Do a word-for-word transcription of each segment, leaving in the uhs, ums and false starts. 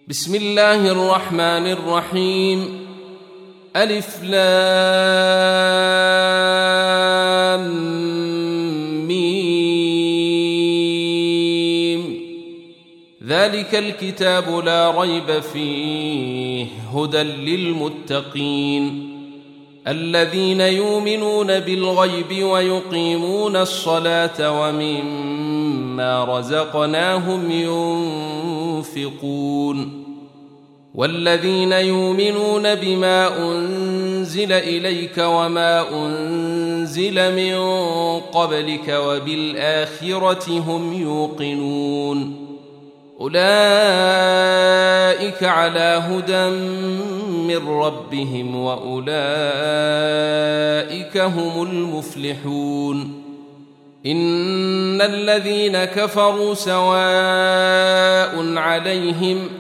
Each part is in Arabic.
بسم الله الرحمن الرحيم. ألف لام ميم. ذلك الكتاب لا ريب فيه هدى للمتقين الذين يؤمنون بالغيب ويقيمون الصلاة ومما رزقناهم ينفقون والذين يؤمنون بما أنزل إليك وما أنزل من قبلك وبالآخرة هم يوقنون أولئك على هدى من ربهم وأولئك هم المفلحون. إن الذين كفروا سواء عليهم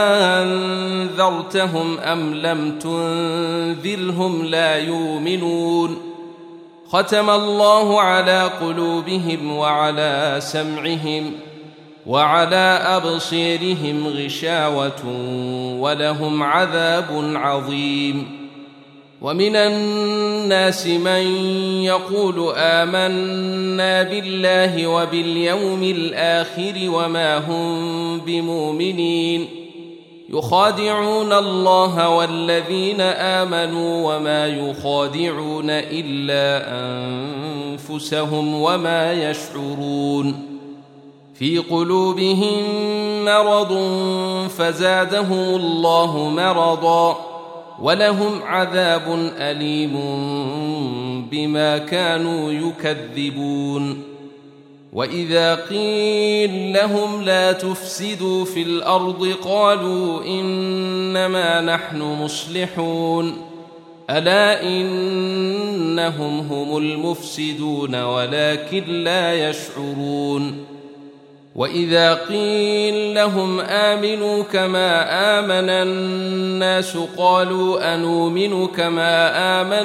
أنذرتهم أم لم تنذرهم لا يؤمنون ختم الله على قلوبهم وعلى سمعهم وعلى أبصيرهم غشاوة ولهم عذاب عظيم. ومن الناس من يقول آمنا بالله وباليوم الآخر وما هم بمؤمنين يخادعون الله والذين آمنوا وما يخادعون إلا أنفسهم وما يشعرون. في قلوبهم مرض فزادهم الله مرضا ولهم عذاب أليم بما كانوا يكذبون. وإذا قيل لهم لا تفسدوا في الأرض قالوا إنما نحن مصلحون ألا إنهم هم المفسدون ولكن لا يشعرون. وإذا قيل لهم آمنوا كما آمن الناس قالوا أنؤمن كما آمن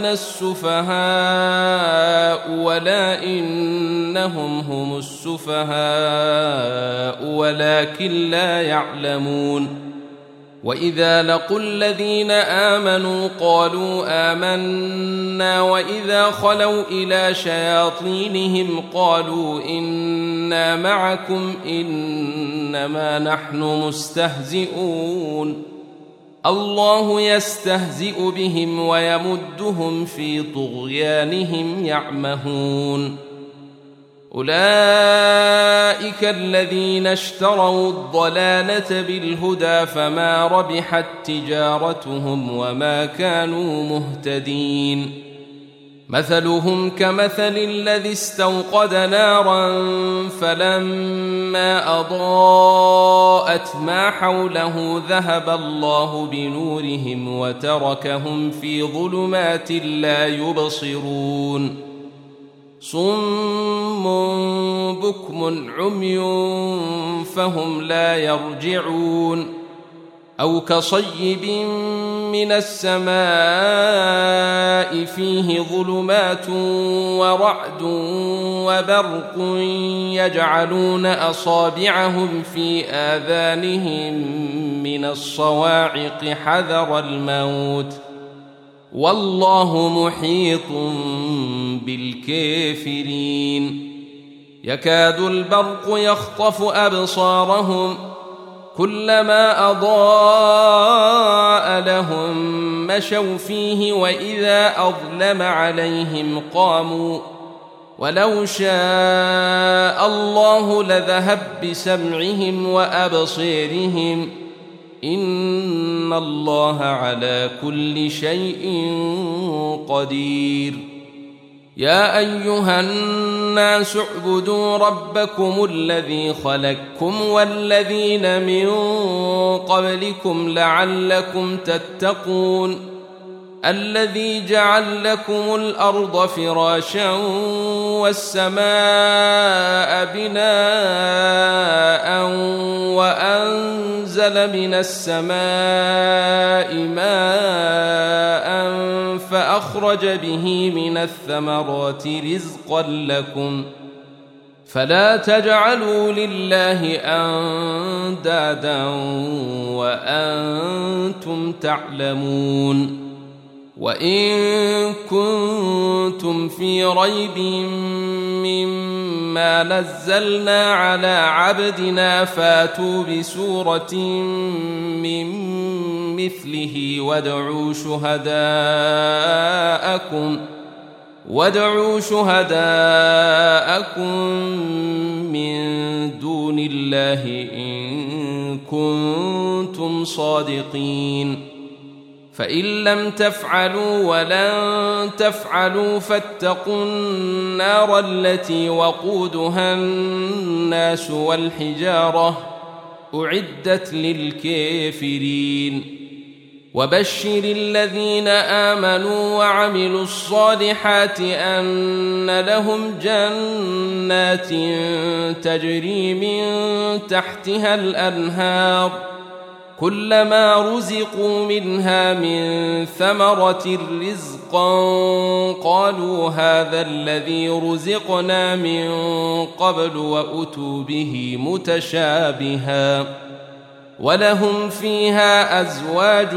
السفهاء ولا إنهم هم السفهاء ولكن لا يعلمون. وإذا لقوا الذين آمنوا قالوا آمنا وإذا خلوا إلى شياطينهم قالوا إنا معكم إنما نحن مستهزئون الله يستهزئ بهم ويمدهم في طغيانهم يعمهون. أولئك الذين اشتروا الضلالة بالهدى فما ربحت تجارتهم وما كانوا مهتدين. مثلهم كمثل الذي استوقد نارا فلما أضاءت ما حوله ذهب الله بنورهم وتركهم في ظلمات لا يبصرون صم بكم عمي فهم لا يرجعون. أو كصيب من السماء فيه ظلمات ورعد وبرق يجعلون أصابعهم في آذانهم من الصواعق حذر الموت والله محيط بالكافرين. يكاد البرق يخطف أبصارهم كلما أضاء لهم مشوا فيه وإذا أظلم عليهم قاموا ولو شاء الله لذهب بسمعهم وأبصيرهم إن الله على كل شيء قدير. يا أيها الناس اعبدوا ربكم الذي خلقكم والذين من قبلكم لعلكم تتقون الذي جعل لكم الأرض فراشا والسماء بناء وأنزل من السماء ماء فأخرج به من الثمرات رزقا لكم فلا تجعلوا لله أندادا وأنتم تعلمون وإن كنتم في ريب مما نزلنا على عبدنا فاتوا بسورة من مثله وادعوا شهداءكم وادعوا شهداءكم من دون الله إن كنتم صادقين فإن لم تفعلوا ولن تفعلوا فاتقوا النار التي وقودها الناس والحجارة أعدت للكافرين وبشر الذين آمنوا وعملوا الصالحات أن لهم جنات تجري من تحتها الأنهار كلما رزقوا منها من ثمرة رزقا قالوا هذا الذي رزقنا من قبل وأتوا به متشابها ولهم فيها أزواج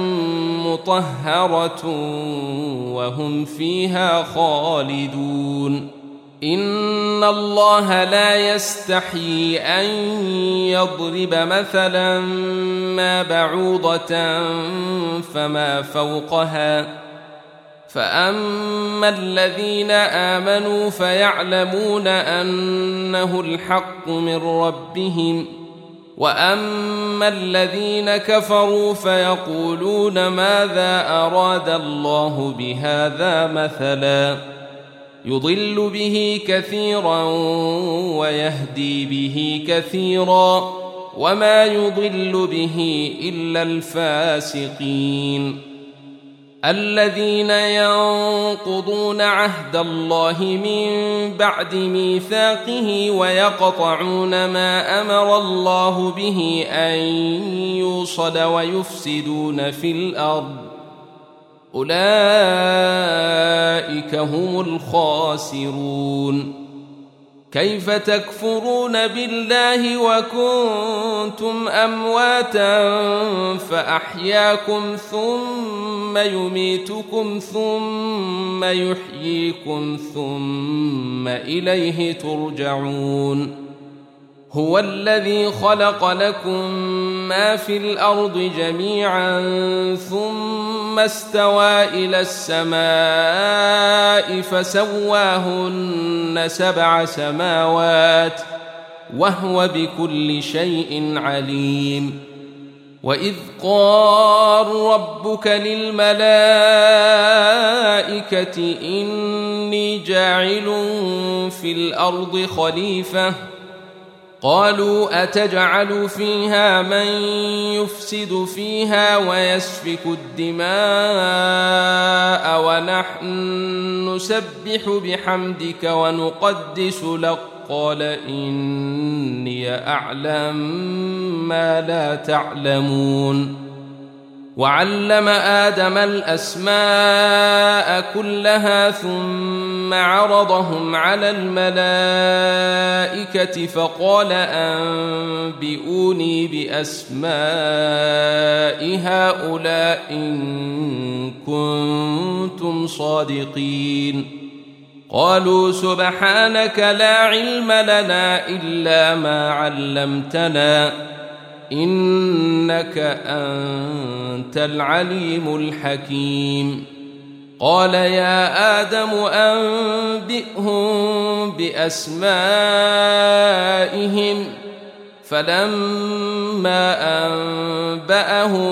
مطهرة وهم فيها خالدون إن الله لا يستحيي أن يضرب مثلا ما بعوضة فما فوقها فأما الذين آمنوا فيعلمون أنه الحق من ربهم وأما الذين كفروا فيقولون ماذا أراد الله بهذا مثلا يضل به كثيرا ويهدي به كثيرا وما يضل به إلا الفاسقين الذين ينقضون عهد الله من بعد ميثاقه ويقطعون ما أمر الله به أن يوصل ويفسدون في الأرض أولئك هم الخاسرون كيف تكفرون بالله وكنتم أمواتا فأحياكم ثم يميتكم ثم يحييكم ثم إليه ترجعون هو الذي خلق لكم ما في الأرض جميعا ثم استوى إلى السماء فسواهن سبع سماوات وهو بكل شيء عليم وإذ قال ربك للملائكة إني جاعل في الأرض خليفة قالوا أتجعل فيها من يفسد فيها ويسفك الدماء ونحن نسبح بحمدك ونقدس لك قال إني أعلم ما لا تعلمون وعلم آدم الأسماء كلها ثم عرضهم على الملائكة فقال أنبئوني بأسماء هؤلاء إن كنتم صادقين قالوا سبحانك لا علم لنا إلا ما علمتنا إنك أنت العليم الحكيم قال يا آدم أنبئهم بأسمائهم فلما أنبأهم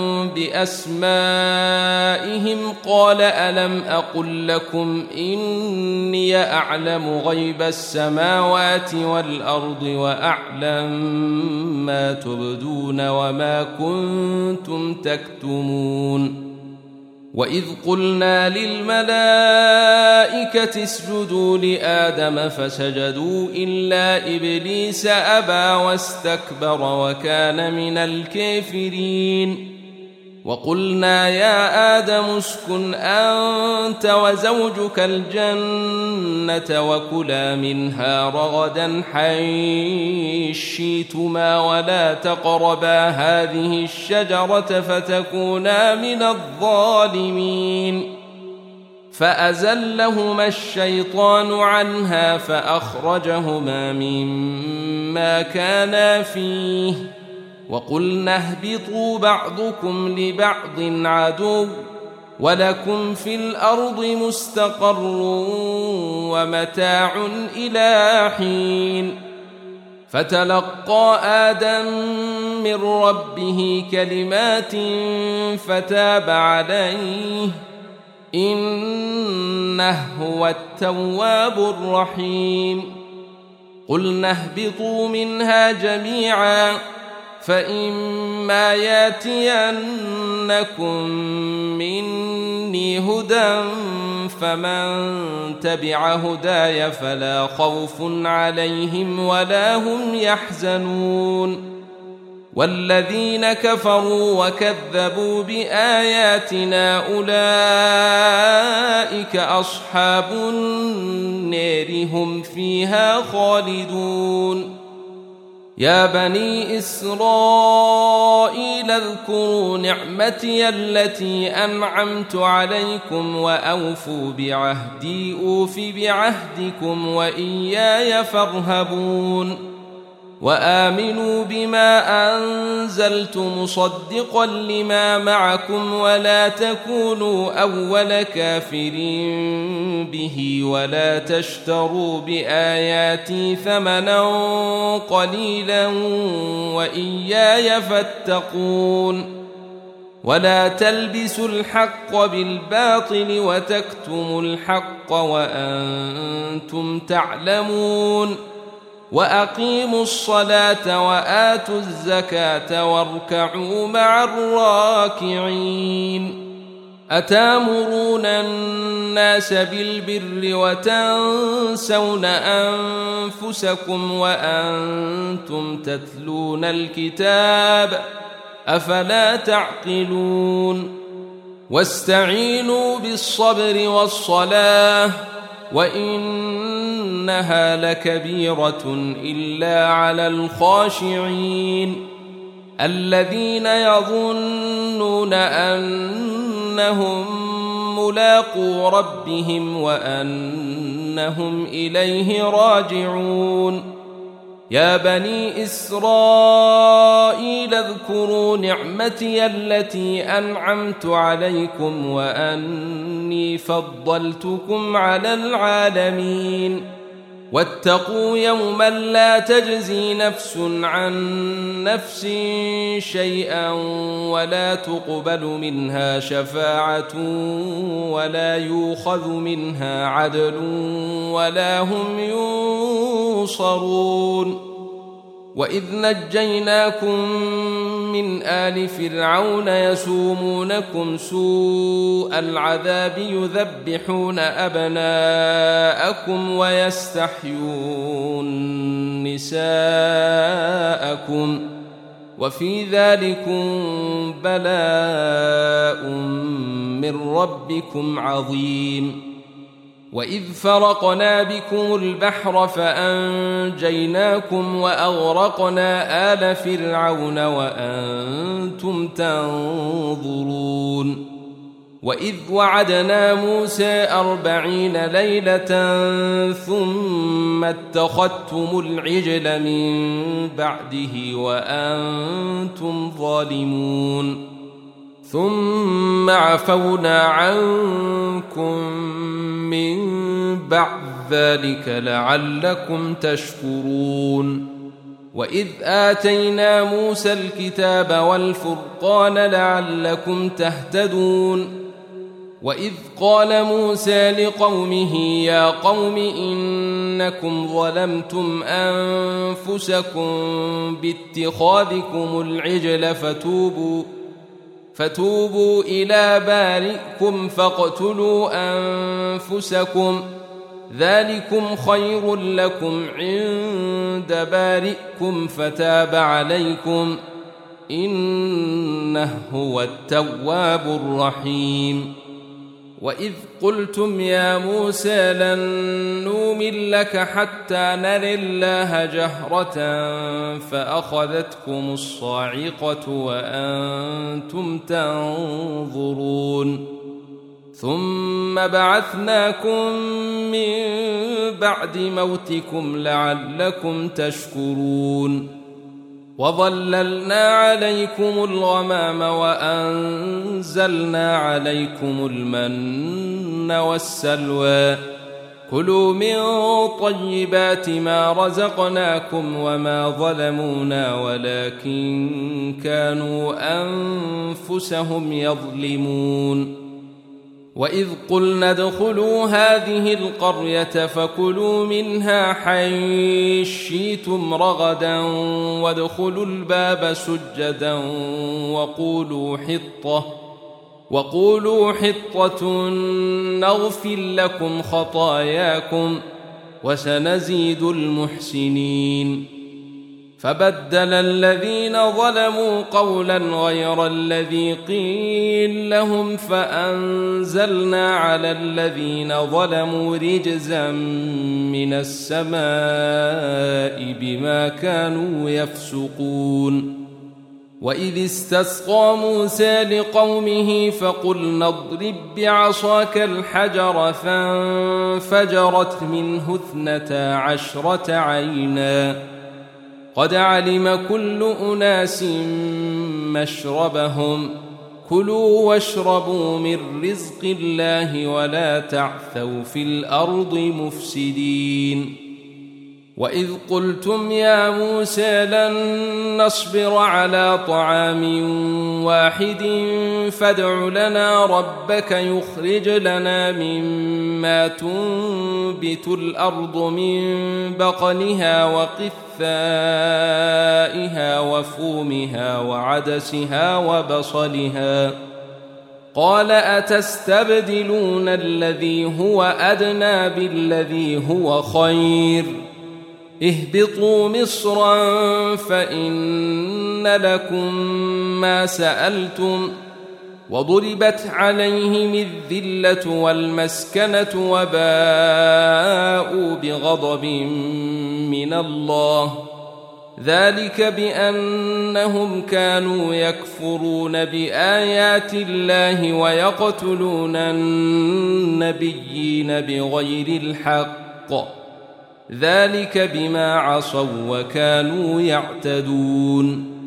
بأسمائهم قال ألم أقل لكم إني أعلم غيب السماوات والأرض وأعلم ما تبدون وما كنتم تكتمون وإذ قلنا للملائكة اسجدوا لآدم فسجدوا إلا إبليس أبى واستكبر وكان من الكافرين وقلنا يا آدم اسكن أنت وزوجك الجنة وكلا منها رغدا حيث شئتما ولا تقربا هذه الشجرة فتكونا من الظالمين فأزلهما الشيطان عنها فأخرجهما مما كانا فيه وقلنا اهبطوا بعضكم لبعض عدو ولكم في الأرض مستقر ومتاع إلى حين فتلقى آدم من ربه كلمات فتاب عليه إنه هو التواب الرحيم قلنا اهبطوا منها جميعا فإما ياتينكم مني هدى فمن تبع هداي فلا خوف عليهم ولا هم يحزنون والذين كفروا وكذبوا بآياتنا أولئك أصحاب النار هم فيها خالدون يا بني إسرائيل اذكروا نعمتي التي أنعمت عليكم وأوفوا بعهدي أوف بعهدكم وإياي فارهبون وآمنوا بما أنزلت مصدقا لما معكم ولا تكونوا أول كافر به ولا تشتروا بآياتي ثمنا قليلا وإياي فاتقون ولا تلبسوا الحق بالباطل وتكتموا الحق وأنتم تعلمون وأقيموا الصلاة وآتوا الزكاة واركعوا مع الراكعين أتامرون الناس بالبر وتنسون أنفسكم وأنتم تتلون الكتاب أفلا تعقلون واستعينوا بالصبر والصلاة وإنها لكبيرة إلا على الخاشعين الذين يظنون أنهم ملاقو ربهم وأنهم إليه راجعون يا بني إسرائيل اذكروا نعمتي التي أنعمت عليكم وأني فضلتكم على العالمين واتقوا يوما لا تجزي نفس عن نفس شيئا ولا تقبل منها شفاعة ولا يؤخذ منها عدل ولا هم ينصرون وإذ نجيناكم من آل فرعون يسومونكم سوء العذاب يذبحون أبناءكم ويستحيون نساءكم وفي ذلكم بلاء من ربكم عظيم وإذ فرقنا بكم البحر فأنجيناكم وأغرقنا آل فرعون وأنتم تنظرون وإذ وعدنا موسى أربعين ليلة ثم اتخذتم العجل من بعده وأنتم ظالمون ثم عفونا عنكم من بعد ذلك لعلكم تشكرون وإذ آتينا موسى الكتاب والفرقان لعلكم تهتدون وإذ قال موسى لقومه يا قوم إنكم ظلمتم أنفسكم باتخاذكم العجل فتوبوا فتوبوا إلى بارئكم فاقتلوا أنفسكم ذلكم خير لكم عند بارئكم فتاب عليكم إنه إنه هو التواب الرحيم. وإذ قلتم يا موسى لن نؤمن لك حتى نري الله جهرة فأخذتكم الصاعقة وأنتم تنظرون ثم بعثناكم من بعد موتكم لعلكم تشكرون وظللنا عليكم الغمام وأنزلنا عليكم المن والسلوى كلوا من طيبات ما رزقناكم وما ظلمونا ولكن كانوا أنفسهم يظلمون وإذ قلنا ادخلوا هذه القرية فكلوا منها حيث شئتم رغدا وادخلوا الباب سجدا وقولوا حطة وقولوا حطة نغفر لكم خطاياكم وسنزيد المحسنين فبدل الذين ظلموا قولا غير الذي قيل لهم فأنزلنا على الذين ظلموا رجزا من السماء بما كانوا يفسقون وإذ استسقى موسى لقومه فقلنا اضرب بعصاك الحجر فانفجرت منه اثنتا عشرة عينا قد علم كل أناس مشربهم كلوا واشربوا من رزق الله ولا تعثوا في الأرض مفسدين وإذ قلتم يا موسى لن نصبر على طعام واحد فادع لنا ربك يخرج لنا مما تنبت الأرض من بقلها وقثائها وفومها وعدسها وبصلها قال أتستبدلون الذي هو أدنى بالذي هو خير اهبطوا مصرا فإن لكم ما سألتم وضربت عليهم الذلة والمسكنة وباءوا بغضب من الله ذلك بأنهم كانوا يكفرون بآيات الله ويقتلون النبيين بغير الحق ذلك بما عصوا وكانوا يعتدون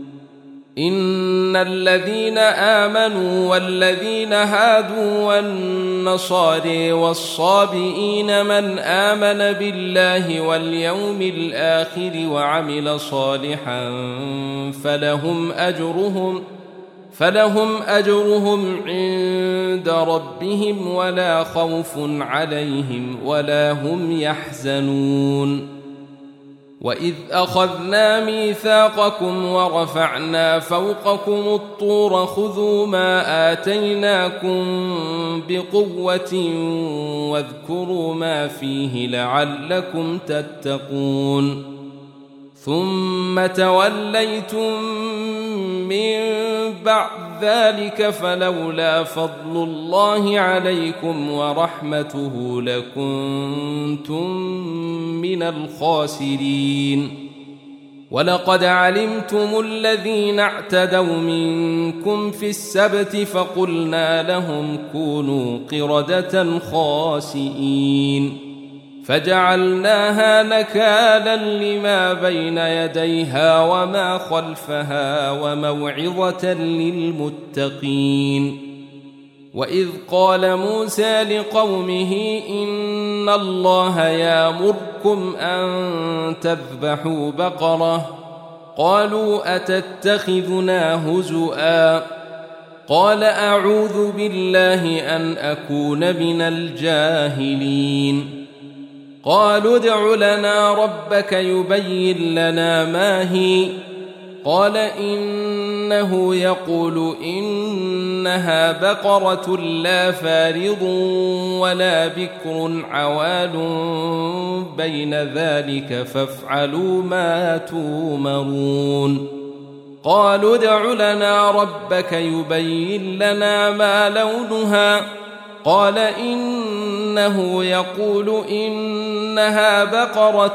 إن الذين آمنوا والذين هادوا والنصارى والصابئين من آمن بالله واليوم الآخر وعمل صالحا فلهم أجرهم فلهم أجرهم عند ربهم ولا خوف عليهم ولا هم يحزنون وإذ أخذنا ميثاقكم ورفعنا فوقكم الطور خذوا ما آتيناكم بقوة واذكروا ما فيه لعلكم تتقون ثم توليتم من بعد ذلك فلولا فضل الله عليكم ورحمته لكنتم من الخاسرين ولقد علمتم الذين اعتدوا منكم في السبت فقلنا لهم كونوا قردة خاسئين فجعلناها نكالا لما بين يديها وما خلفها وموعظة للمتقين وإذ قال موسى لقومه إن الله يأمركم أن تذبحوا بقرة قالوا أتتخذنا هزؤا قال أعوذ بالله أن أكون من الجاهلين قالوا ادع لنا ربك يبين لنا ما هي قال إنه يقول إنها بقرة لا فارض ولا بكر عوال بين ذلك فافعلوا ما تومرون قالوا ادع لنا ربك يبين لنا ما لونها قال إنه يقول إنها بقرة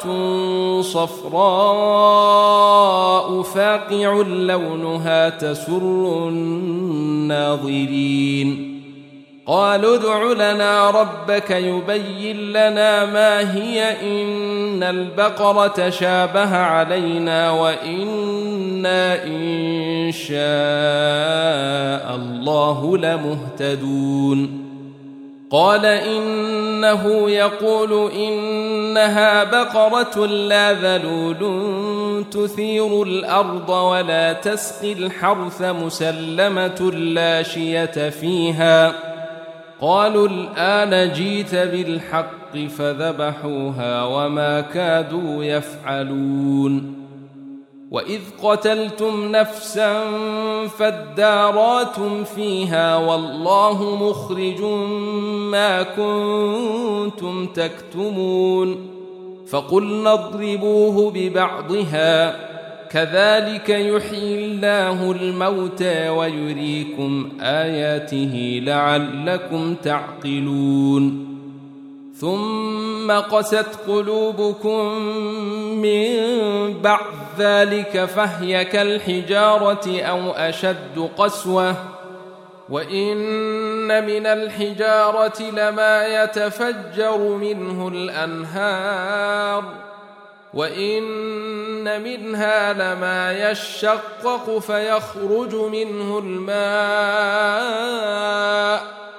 صفراء فاقع لونها تسر الناظرين قالوا ادع لنا ربك يبين لنا ما هي إن البقرة شابه علينا وإنا إن شاء الله لمهتدون قال إنه يقول إنها بقرة لا ذلول تثير الأرض ولا تسقي الحرث مسلمة لا شية فيها قالوا الآن جيت بالحق فذبحوها وما كادوا يفعلون وإذ قتلتم نفسا فادارأتم فيها والله مخرج ما كنتم تكتمون فقلنا اضربوه ببعضها كذلك يحيي الله الموتى ويريكم آياته لعلكم تعقلون ثم قست قلوبكم من بعد ذلك فهي كالحجارة أو أشد قسوة وإن من الحجارة لما يتفجر منه الأنهار وإن منها لما يشقق فيخرج منه الماء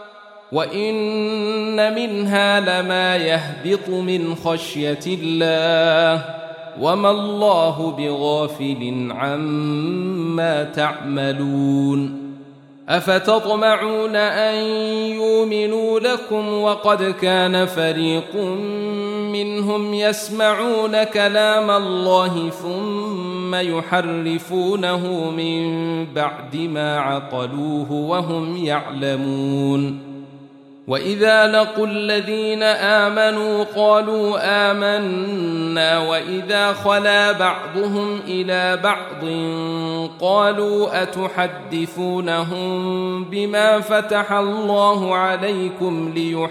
وإن منها لما يهبط من خشية الله وما الله بغافل عما تعملون أفتطمعون أن يؤمنوا لكم وقد كان فريق منهم يسمعون كلام الله ثم يحرفونه من بعد ما عقلوه وهم يعلمون وإذا لقوا الذين آمنوا قالوا آمنا وإذا خلا بعضهم إلى بعض قالوا أتحدثونهم بما فتح الله عليكم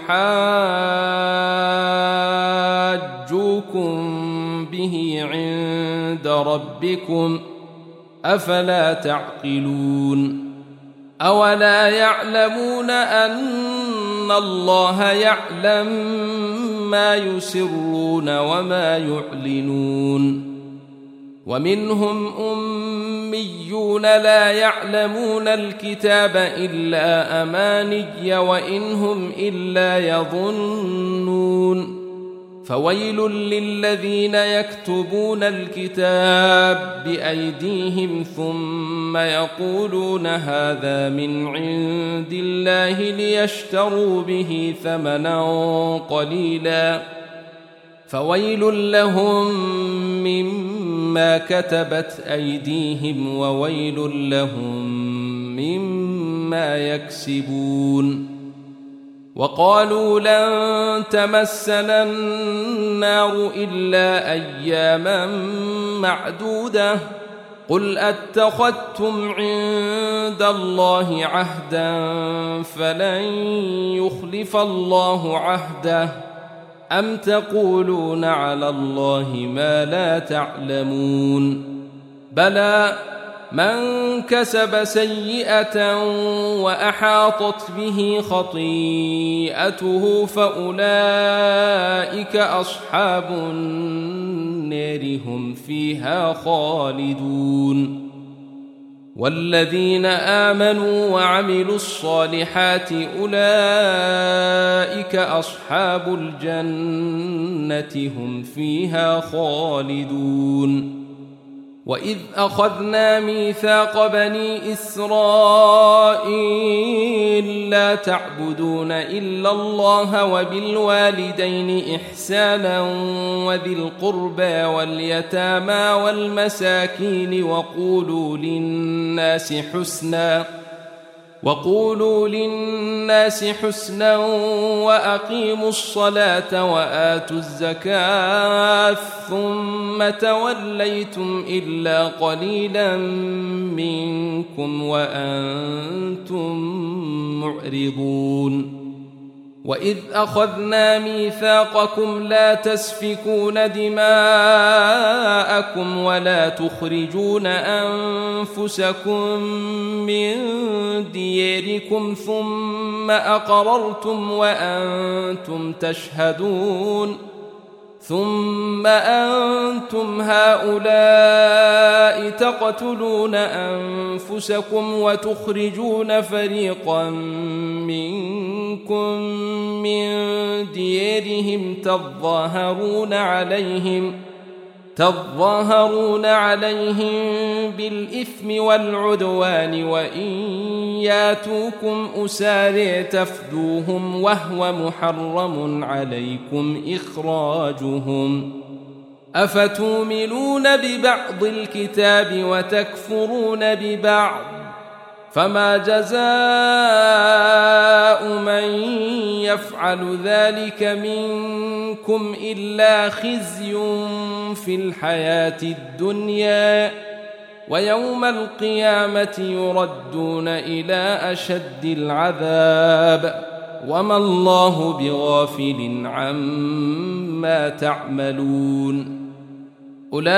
ليحاجوكم به عند ربكم أفلا تعقلون أولا يعلمون أن الله يعلم ما يسرون وما يعلنون ومنهم أميون لا يعلمون الكتاب إلا أماني وإن هم إلا يظنون فويل للذين يكتبون الكتاب بأيديهم ثم يقولون هذا من عند الله ليشتروا به ثمنا قليلا فويل لهم مما كتبت أيديهم وويل لهم مما يكسبون وقالوا لن تمسنا النار إلا أياما معدودة قل أتخذتم عند الله عهدا فلن يخلف الله عهده أم تقولون على الله ما لا تعلمون بلى من كسب سيئة وأحاطت به خطيئته فأولئك أصحاب النار هم فيها خالدون والذين آمنوا وعملوا الصالحات أولئك أصحاب الجنة هم فيها خالدون وإذ أخذنا ميثاق بني إسرائيل لا تعبدون إلا الله وبالوالدين إحسانا وذي القربى واليتامى والمساكين وقولوا للناس حسنا وقولوا للناس حسنا وأقيموا الصلاة وآتوا الزكاة ثم توليتم إلا قليلا منكم وأنتم معرضون وإذ أخذنا ميثاقكم لا تسفكون دماءكم ولا تخرجون أنفسكم من دياركم ثم أقررتم وأنتم تشهدون ثم أنتم هؤلاء تقتلون أنفسكم وتخرجون فريقا منكم من ديارهم تظاهرون عليهم تظاهرون عليهم بالإثم والعدوان وإن ياتوكم أسارى تفدوهم وهو محرم عليكم إخراجهم أفتؤمنون ببعض الكتاب وتكفرون ببعض فما جزاء من يفعل ذلك منكم إلا خزي في الحياة الدنيا ويوم القيامة يردون إلى أشد العذاب وما الله بغافل عما تعملون أولئك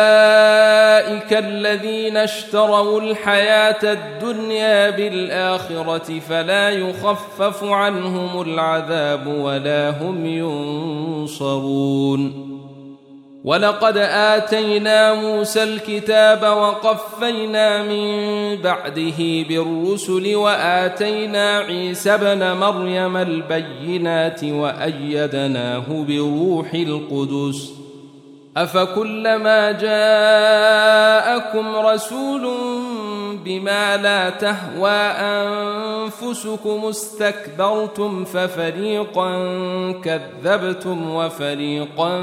الذين اشتروا الحياة الدنيا بالآخرة فلا يخفف عنهم العذاب ولا هم ينصرون ولقد آتينا موسى الكتاب وقفينا من بعده بالرسل وآتينا عيسى ابن مريم البينات وأيدناه بروح القدس أفكلما جاءكم رسول بما لا تهوى أنفسكم استكبرتم ففريقا كذبتم وفريقا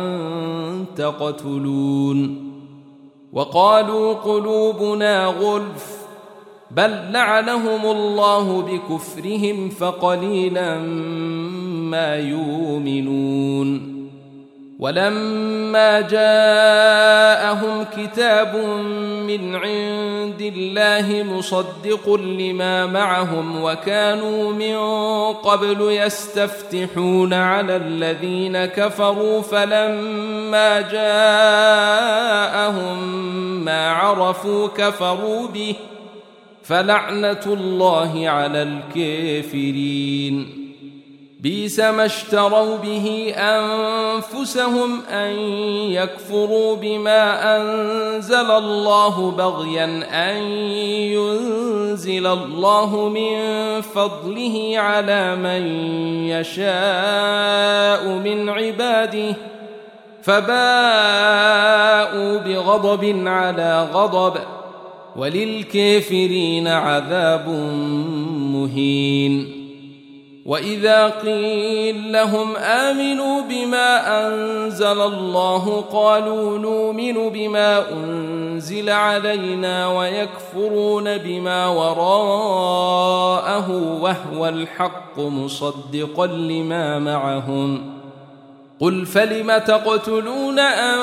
تقتلون وقالوا قلوبنا غلف بل لعنهم الله بكفرهم فقليلا ما يؤمنون ولما جاءهم كتاب من عند الله مصدق لما معهم وكانوا من قبل يستفتحون على الذين كفروا فلما جاءهم ما عرفوا كفروا به فلعنة الله على الكافرين بئس ما اشتروا به أنفسهم أن يكفروا بما أنزل الله بغيا أن ينزل الله من فضله على من يشاء من عباده فباءوا بغضب على غضب وللكافرين عذاب مهين وإذا قيل لهم آمنوا بما أنزل الله قالوا نؤمن بما أنزل علينا ويكفرون بما وراءه وهو الحق مصدقا لما معهم قل فلم تقتلون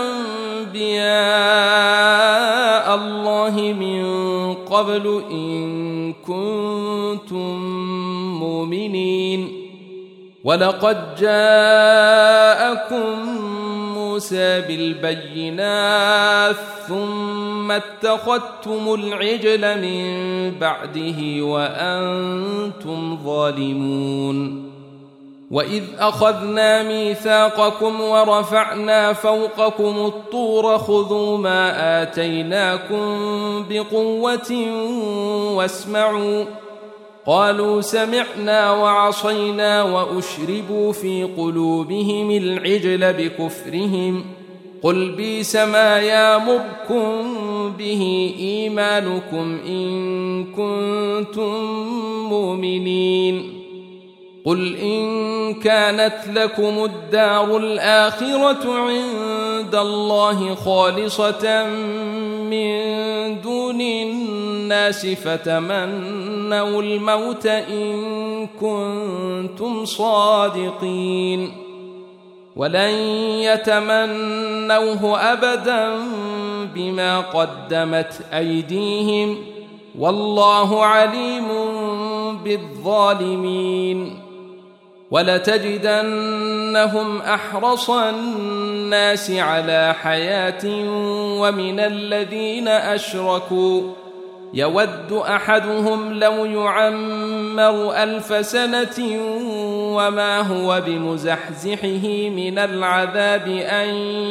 أنبياء الله من قبل إن كنتم مؤمنين ولقد جاءكم موسى بالبينات ثم اتخذتم العجل من بعده وأنتم ظالمون وإذ أخذنا ميثاقكم ورفعنا فوقكم الطور خذوا ما آتيناكم بقوة واسمعوا قالوا سمعنا وعصينا وأشربوا في قلوبهم العجل بكفرهم قل بئس ما يأمركم به إيمانكم إن كنتم مؤمنين قل إن كانت لكم الدار الآخرة عند الله خالصة من دون الناس الناس فتمنوا الموت إن كنتم صادقين ولن يتمنوه أبدا بما قدمت أيديهم والله عليم بالظالمين ولتجدنهم أحرص الناس على حياة ومن الذين أشركوا يود أحدهم لو يعمر ألف سنة وما هو بمزحزحه من العذاب أن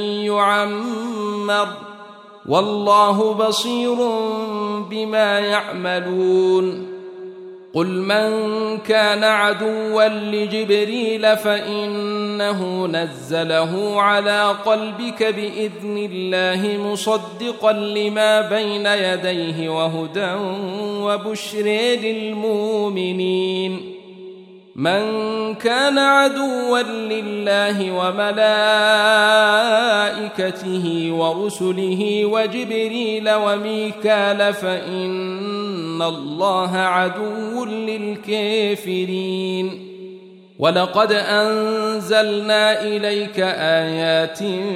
يعمر والله بصير بما يعملون قل من كان عدوا لجبريل فإنه نزله على قلبك بإذن الله مصدقا لما بين يديه وهدى وبشر للمؤمنين من كان عدوا لله وملائكته ورسله وجبريل وميكال فإن الله عدو للكافرين ولقد أنزلنا إليك آيات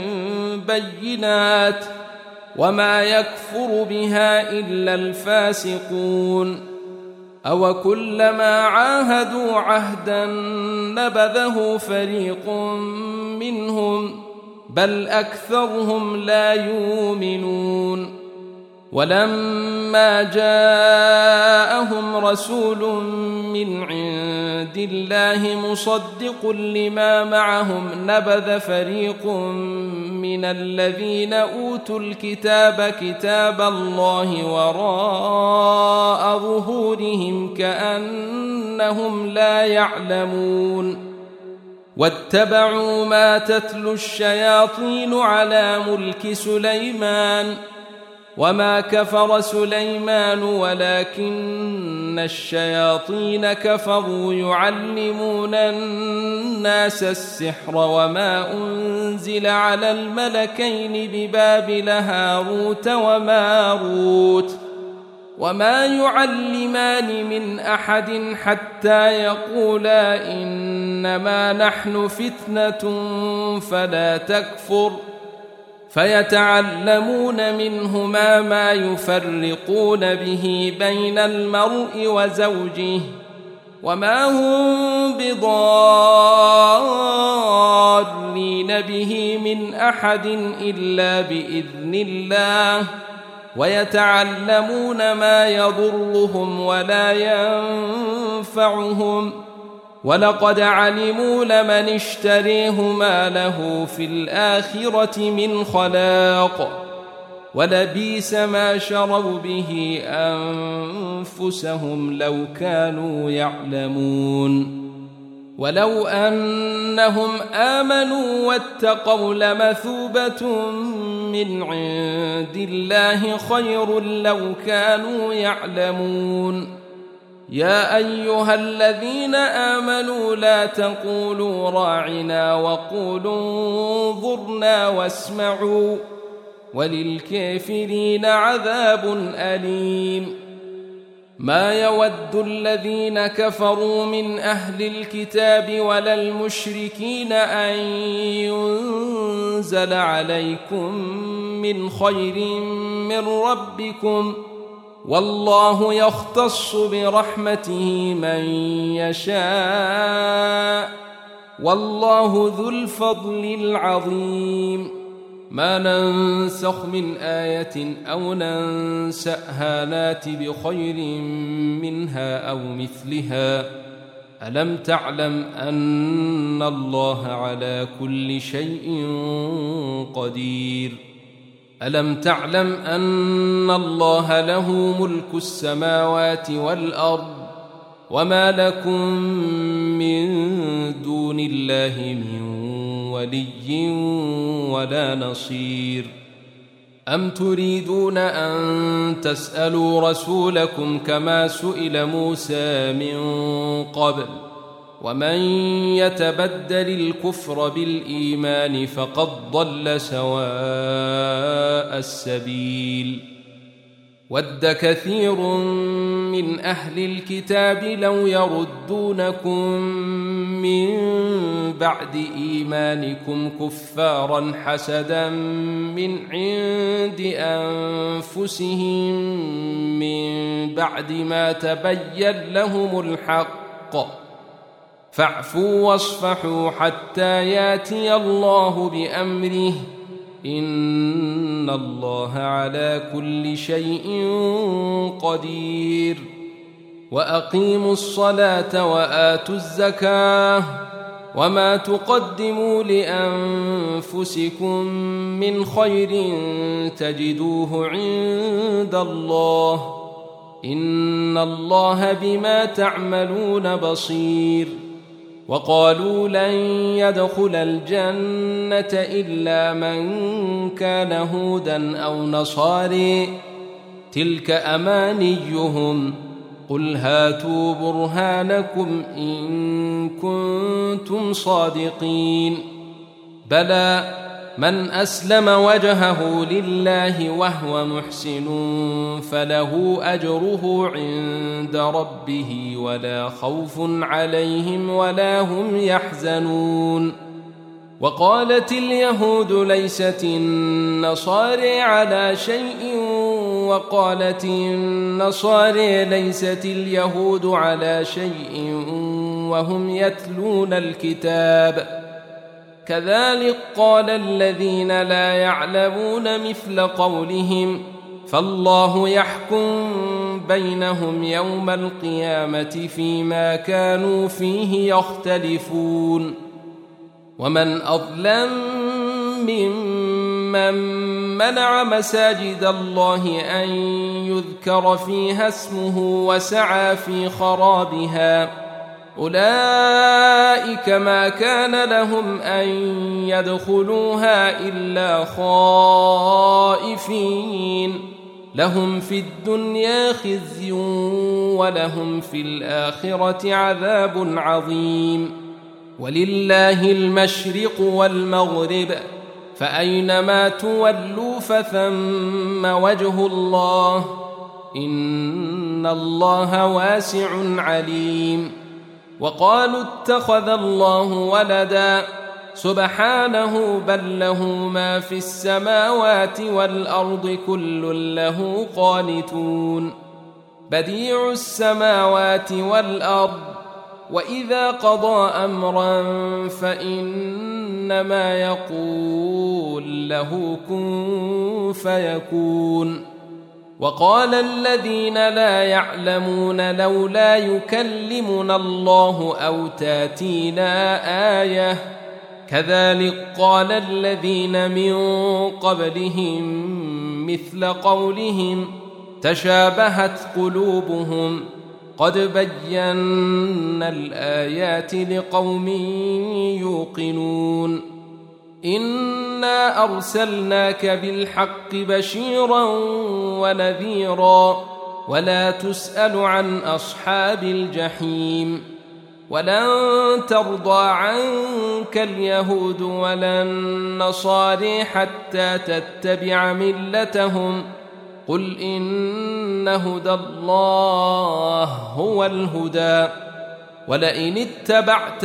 بينات وما يكفر بها إلا الفاسقون أوكلما عاهدوا عهدا نبذه فريق منهم بل أكثرهم لا يؤمنون ولما جاءهم رسول من عند الله مصدق لما معهم نبذ فريق من الذين أوتوا الكتاب كتاب الله وراء ظهورهم كأنهم لا يعلمون واتبعوا ما تتلو الشياطين على ملك سليمان وما كفر سليمان ولكن الشياطين كفروا يعلمون الناس السحر وما أنزل على الملكين ببابل هاروت وماروت وما يعلمان من أحد حتى يقولا إنما نحن فتنة فلا تكفر فيتعلمون منهما ما يفرقون به بين المرء وزوجه وما هم بضارين به من أحد إلا بإذن الله ويتعلمون ما يضرهم ولا ينفعهم ولقد علموا لمن اشتريه ما له في الآخرة من خلاق ولبئس ما شروا به أنفسهم لو كانوا يعلمون ولو أنهم آمنوا واتقوا لمثوبة من عند الله خير لو كانوا يعلمون يا أيها الذين آمنوا لا تقولوا راعنا وقولوا انظرنا واسمعوا وللكافرين عذاب أليم ما يود الذين كفروا من أهل الكتاب ولا المشركين أن ينزل عليكم من خير من ربكم والله يختص برحمته من يشاء والله ذو الفضل العظيم ما ننسخ من آية أو ننسأها نات بخير منها أو مثلها ألم تعلم أن الله على كل شيء قدير ألم تعلم أن الله له ملك السماوات والأرض وما لكم من دون الله من ولي ولا نصير أم تريدون أن تسألوا رسولكم كما سئل موسى من قبل ومن يتبدل الكفر بالإيمان فقد ضل سواء السبيل ود كثير من أهل الكتاب لو يردونكم من بعد إيمانكم كفارا حسدا من عند أنفسهم من بعد ما تبين لهم الحق فاعفوا واصفحوا حتى ياتي الله بأمره إن الله على كل شيء قدير وأقيموا الصلاة وآتوا الزكاة وما تقدموا لأنفسكم من خير تجدوه عند الله إن الله بما تعملون بصير وقالوا لن يدخل الجنة إلا من كان هودا أو نصاري تلك أمانيهم قل هاتوا برهانكم إن كنتم صادقين بلى من أسلم وجهه لله وهو محسن فله أجره عند ربه ولا خوف عليهم ولا هم يحزنون وقالت اليهود ليست النصارى على شيء وقالت النصارى ليست اليهود على شيء وهم يتلون الكتاب كذلك قال الذين لا يعلمون مثل قولهم فالله يحكم بينهم يوم القيامة فيما كانوا فيه يختلفون ومن أظلم ممن منع مساجد الله أن يذكر فيها اسمه وسعى في خرابها أولئك ما كان لهم أن يدخلوها إلا خائفين لهم في الدنيا خزي ولهم في الآخرة عذاب عظيم ولله المشرق والمغرب فأينما تولوا فثم وجه الله إن الله واسع عليم وقالوا اتخذ الله ولدا سبحانه بل له ما في السماوات والأرض كل له قانتون بديع السماوات والأرض وإذا قضى أمرا فإنما يقول له كن فيكون وقال الذين لا يعلمون لولا يكلمنا الله أو تاتينا آية كذلك قال الذين من قبلهم مثل قولهم تشابهت قلوبهم قد بينا الآيات لقوم يوقنون إنا أرسلناك بالحق بشيرا ونذيرا ولا تسأل عن أصحاب الجحيم ولن ترضى عنك اليهود ولا النصارى حتى تتبع ملتهم قل إن هدى الله هو الهدى ولئن اتبعت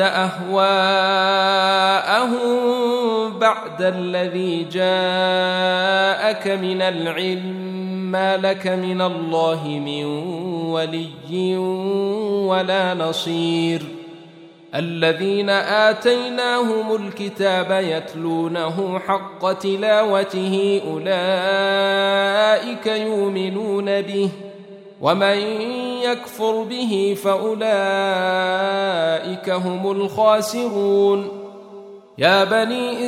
أهواءهم بعد الذي جاءك من العلم ما لك من الله من ولي ولا نصير الذين آتيناهم الكتاب يتلونه حق تلاوته أولئك يؤمنون به ومن يكفر به فأولئك هم الخاسرون يا بني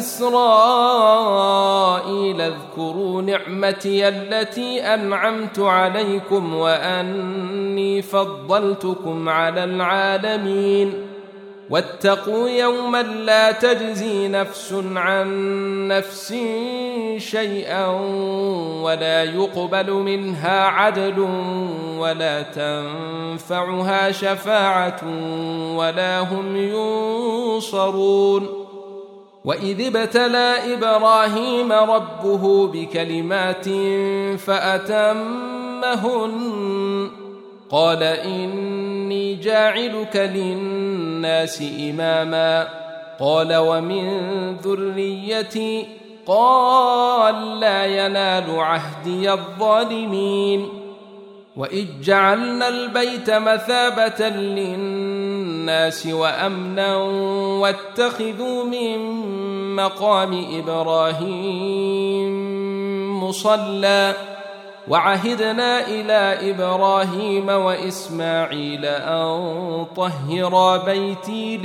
إسرائيل اذكروا نعمتي التي أنعمت عليكم وأني فضلتكم على العالمين واتقوا يوما لا تجزي نفس عن نفس شيئا ولا يقبل منها عدل ولا تنفعها شفاعة ولا هم ينصرون وإذ ابتلى إبراهيم ربه بكلمات فأتم أمهن قال إني جاعلك للناس إماما قال ومن ذريتي قال لا ينال عهدي الظالمين وإذ جعلنا البيت مثابة للناس وأمنا واتخذوا من مقام إبراهيم مصلى وعهدنا إلى إبراهيم وإسماعيل أن طهرا بيتي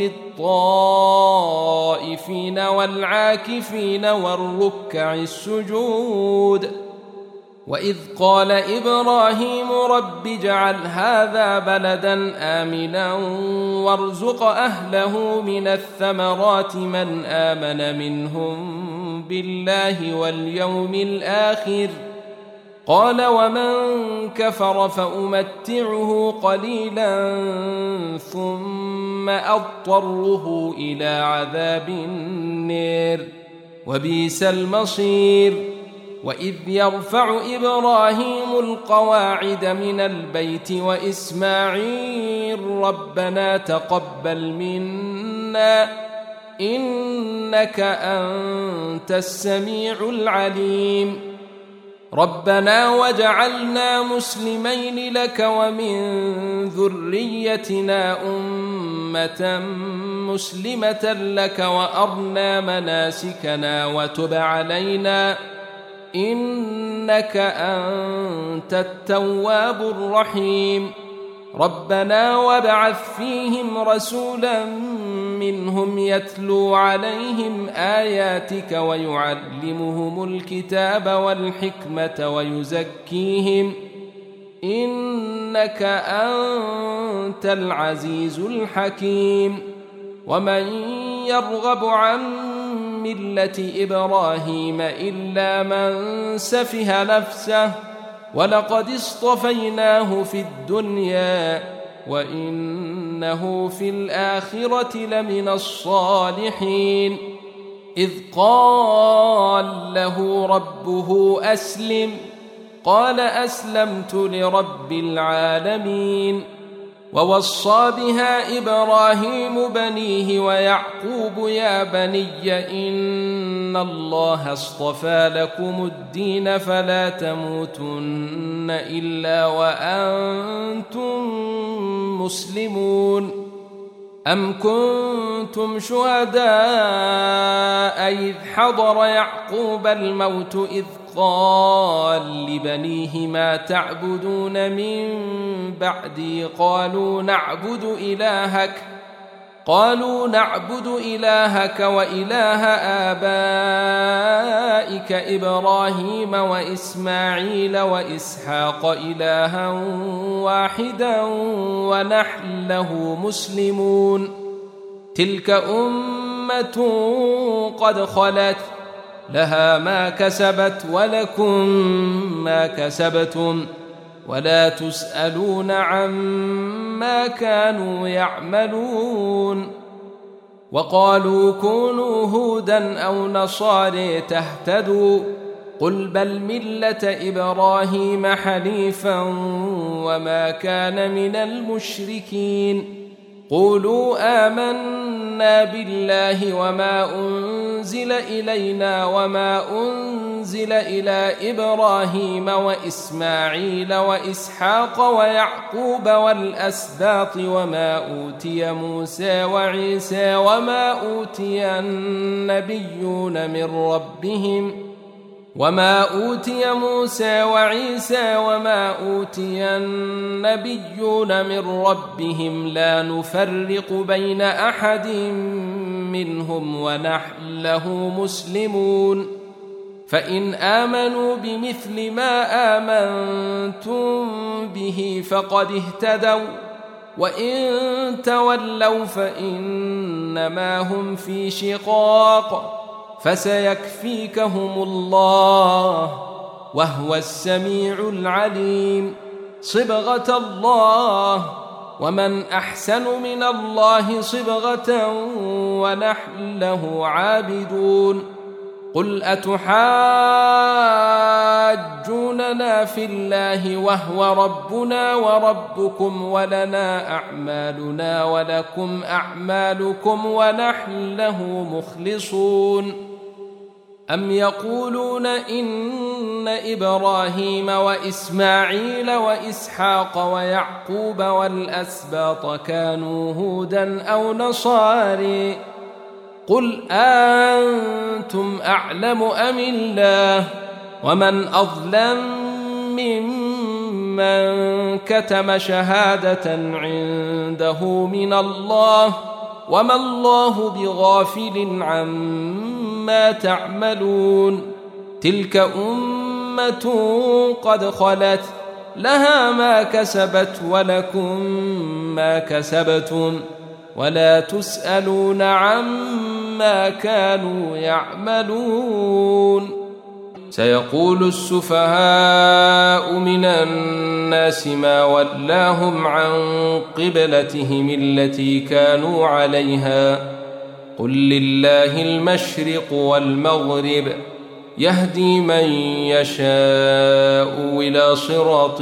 للطائفين والعاكفين والركع السجود وإذ قال إبراهيم رب اجعل هذا بلدا آمنا وارزق أهله من الثمرات من آمن منهم بالله واليوم الآخر قال ومن كفر فأمتعه قليلا ثم أضطره إلى عذاب النار وبئس المصير وإذ يرفع إبراهيم القواعد من البيت وإسماعيل ربنا تقبل منا إنك أنت السميع العليم ربنا وجعلنا مسلمين لك ومن ذريتنا أمة مسلمة لك وأرنا مناسكنا وتب علينا إنك أنت التواب الرحيم ربنا وابعث فيهم رسولا منهم يتلو عليهم آياتك ويعلمهم الكتاب والحكمة ويزكيهم إنك أنت العزيز الحكيم ومن يرغب عن ملة إبراهيم إلا من سفه نفسه ولقد اصطفيناه في الدنيا وإنه في الآخرة لمن الصالحين إذ قال له ربه أسلم قال أسلمت لرب العالمين ووصى بها إبراهيم بنيه ويعقوب يا بني إن الله اصطفى لكم الدين فلا تموتن إلا وأنتم مسلمون أم كنتم شهداء إذ حضر يعقوب الموت إذ قال لبنيه ما تعبدون من بعدي قالوا نعبد إلهك قالوا نعبد إلهك وإله آبائك إبراهيم وإسماعيل وإسحاق إلها واحدا ونحن له مسلمون تلك أمة قد خلت لها ما كسبت ولكم ما كسبتم ولا تسألون عما كانوا يعملون وقالوا كونوا هودا أو نصارى تهتدوا قل بل ملة إبراهيم حنيفا وما كان من المشركين قولوا آمنا بالله وما أنزل إلينا وما أنزل إلى إبراهيم وإسماعيل وإسحاق ويعقوب والأسباط وما أوتي موسى وعيسى وما أوتي النبيون من ربهم وما أوتي موسى وعيسى وما أوتي النبيون من ربهم لا نفرق بين أحد منهم ونحن له مسلمون فإن آمنوا بمثل ما آمنتم به فقد اهتدوا وإن تولوا فإنما هم في شقاق فسيكفيكهم الله وهو السميع العليم صبغة الله ومن أحسن من الله صبغة ونحن له عابدون قل أتحاجوننا في الله وهو ربنا وربكم ولنا أعمالنا ولكم أعمالكم ونحن له مخلصون أم يقولون إن إبراهيم وإسماعيل وإسحاق ويعقوب والأسباط كانوا هودا أو نصاري قل أنتم أعلم أم الله ومن أظلم ممن كتم شهادة عنده من الله وما الله بغافل عما تعملون تلك أمة قد خلت لها ما كسبت ولكم ما كسبتم ولا تسألون عما كانوا يعملون سيقول السفهاء من الناس ما ولاهم عن قبلتهم التي كانوا عليها قل لله المشرق والمغرب يهدي من يشاء إلى صراط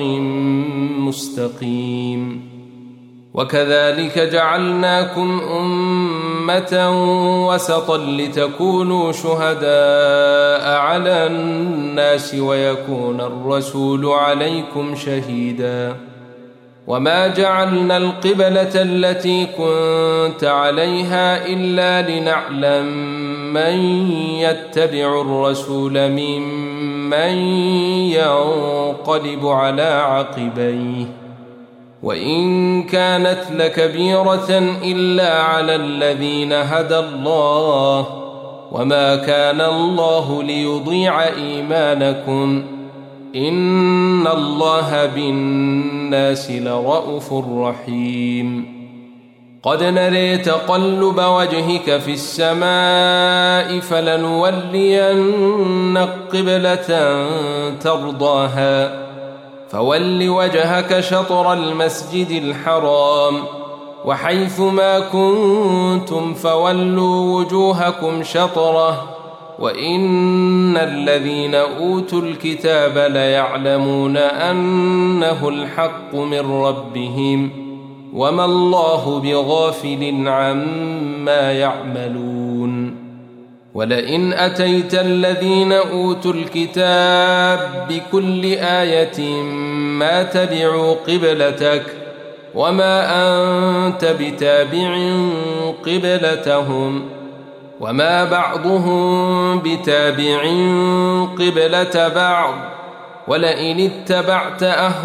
مستقيم وكذلك جعلناكم أمة وسطا لتكونوا شهداء على الناس ويكون الرسول عليكم شهيدا وما جعلنا القبلة التي كنت عليها إلا لنعلم من يتبع الرسول ممن ينقلب على عقبيه وإن كانت لكبيرة إلا على الذين هدى الله وما كان الله ليضيع إيمانكم إن الله بالناس لرءوف رحيم قد نري تقلب وجهك في السماء فلنولينك قبلة ترضاها فول وجهك شطر المسجد الحرام وحيث ما كنتم فولوا وجوهكم شطره وإن الذين أوتوا الكتاب ليعلمون أنه الحق من ربهم وما الله بغافل عما يعملون ولئن أتيت الذين أوتوا الكتاب بكل آية ما تبعوا قبلتك وما أنت بتابع قبلتهم وما بعضهم بتابع قبلة بعض ولئن اتبعت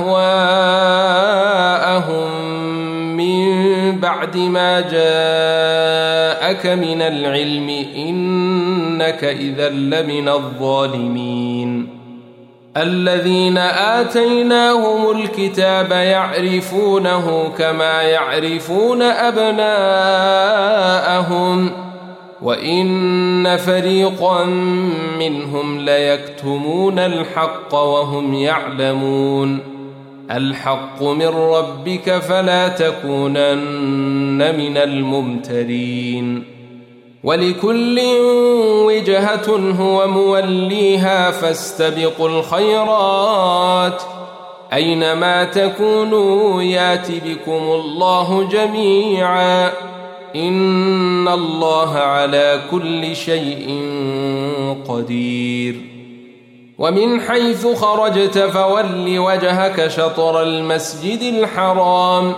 أهواءهم من بعد ما جاءك من العلم إنك إذا لمن الظالمين الذين آتيناهم الكتاب يعرفونه كما يعرفون أبناءهم وإن فريقا منهم ليكتمون الحق وهم يعلمون الحق من ربك فلا تكونن من الممترين ولكل وجهة هو موليها فاستبقوا الخيرات أينما تكونوا يات بكم الله جميعا إن الله على كل شيء قدير ومن حيث خرجت فول وجهك شطر المسجد الحرام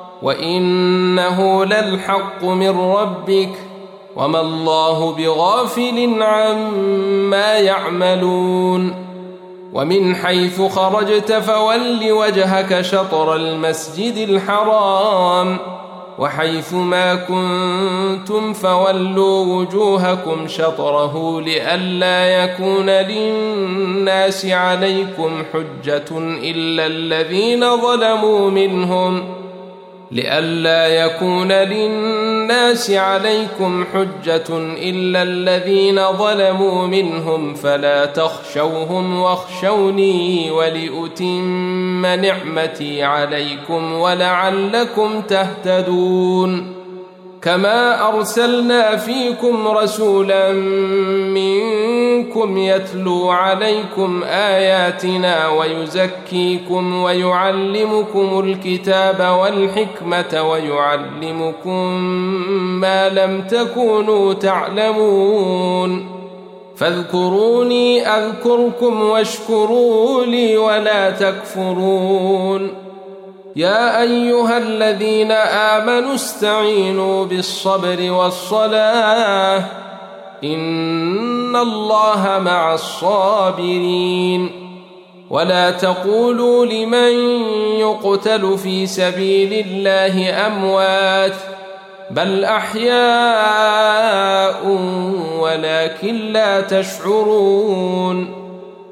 وإنه للحق من ربك وما الله بغافل عما يعملون ومن حيث خرجت فول وجهك شطر المسجد الحرام وحيث ما كنتم فولوا وجوهكم شطره لئلا يكون للناس عليكم حجة إلا الذين ظلموا منهم لئلا يكون للناس عليكم حجة إلا الذين ظلموا منهم فلا تخشوهم واخشوني ولأتم نعمتي عليكم ولعلكم تهتدون كما أرسلنا فيكم رسولا منكم يتلو عليكم آياتنا ويزكيكم ويعلمكم الكتاب والحكمة ويعلمكم ما لم تكونوا تعلمون فاذكروني أذكركم واشكروا لي ولا تكفرون يا أيها الذين آمنوا استعينوا بالصبر والصلاة إن الله مع الصابرين ولا تقولوا لمن يقتل في سبيل الله أموات بل أحياء ولكن لا تشعرون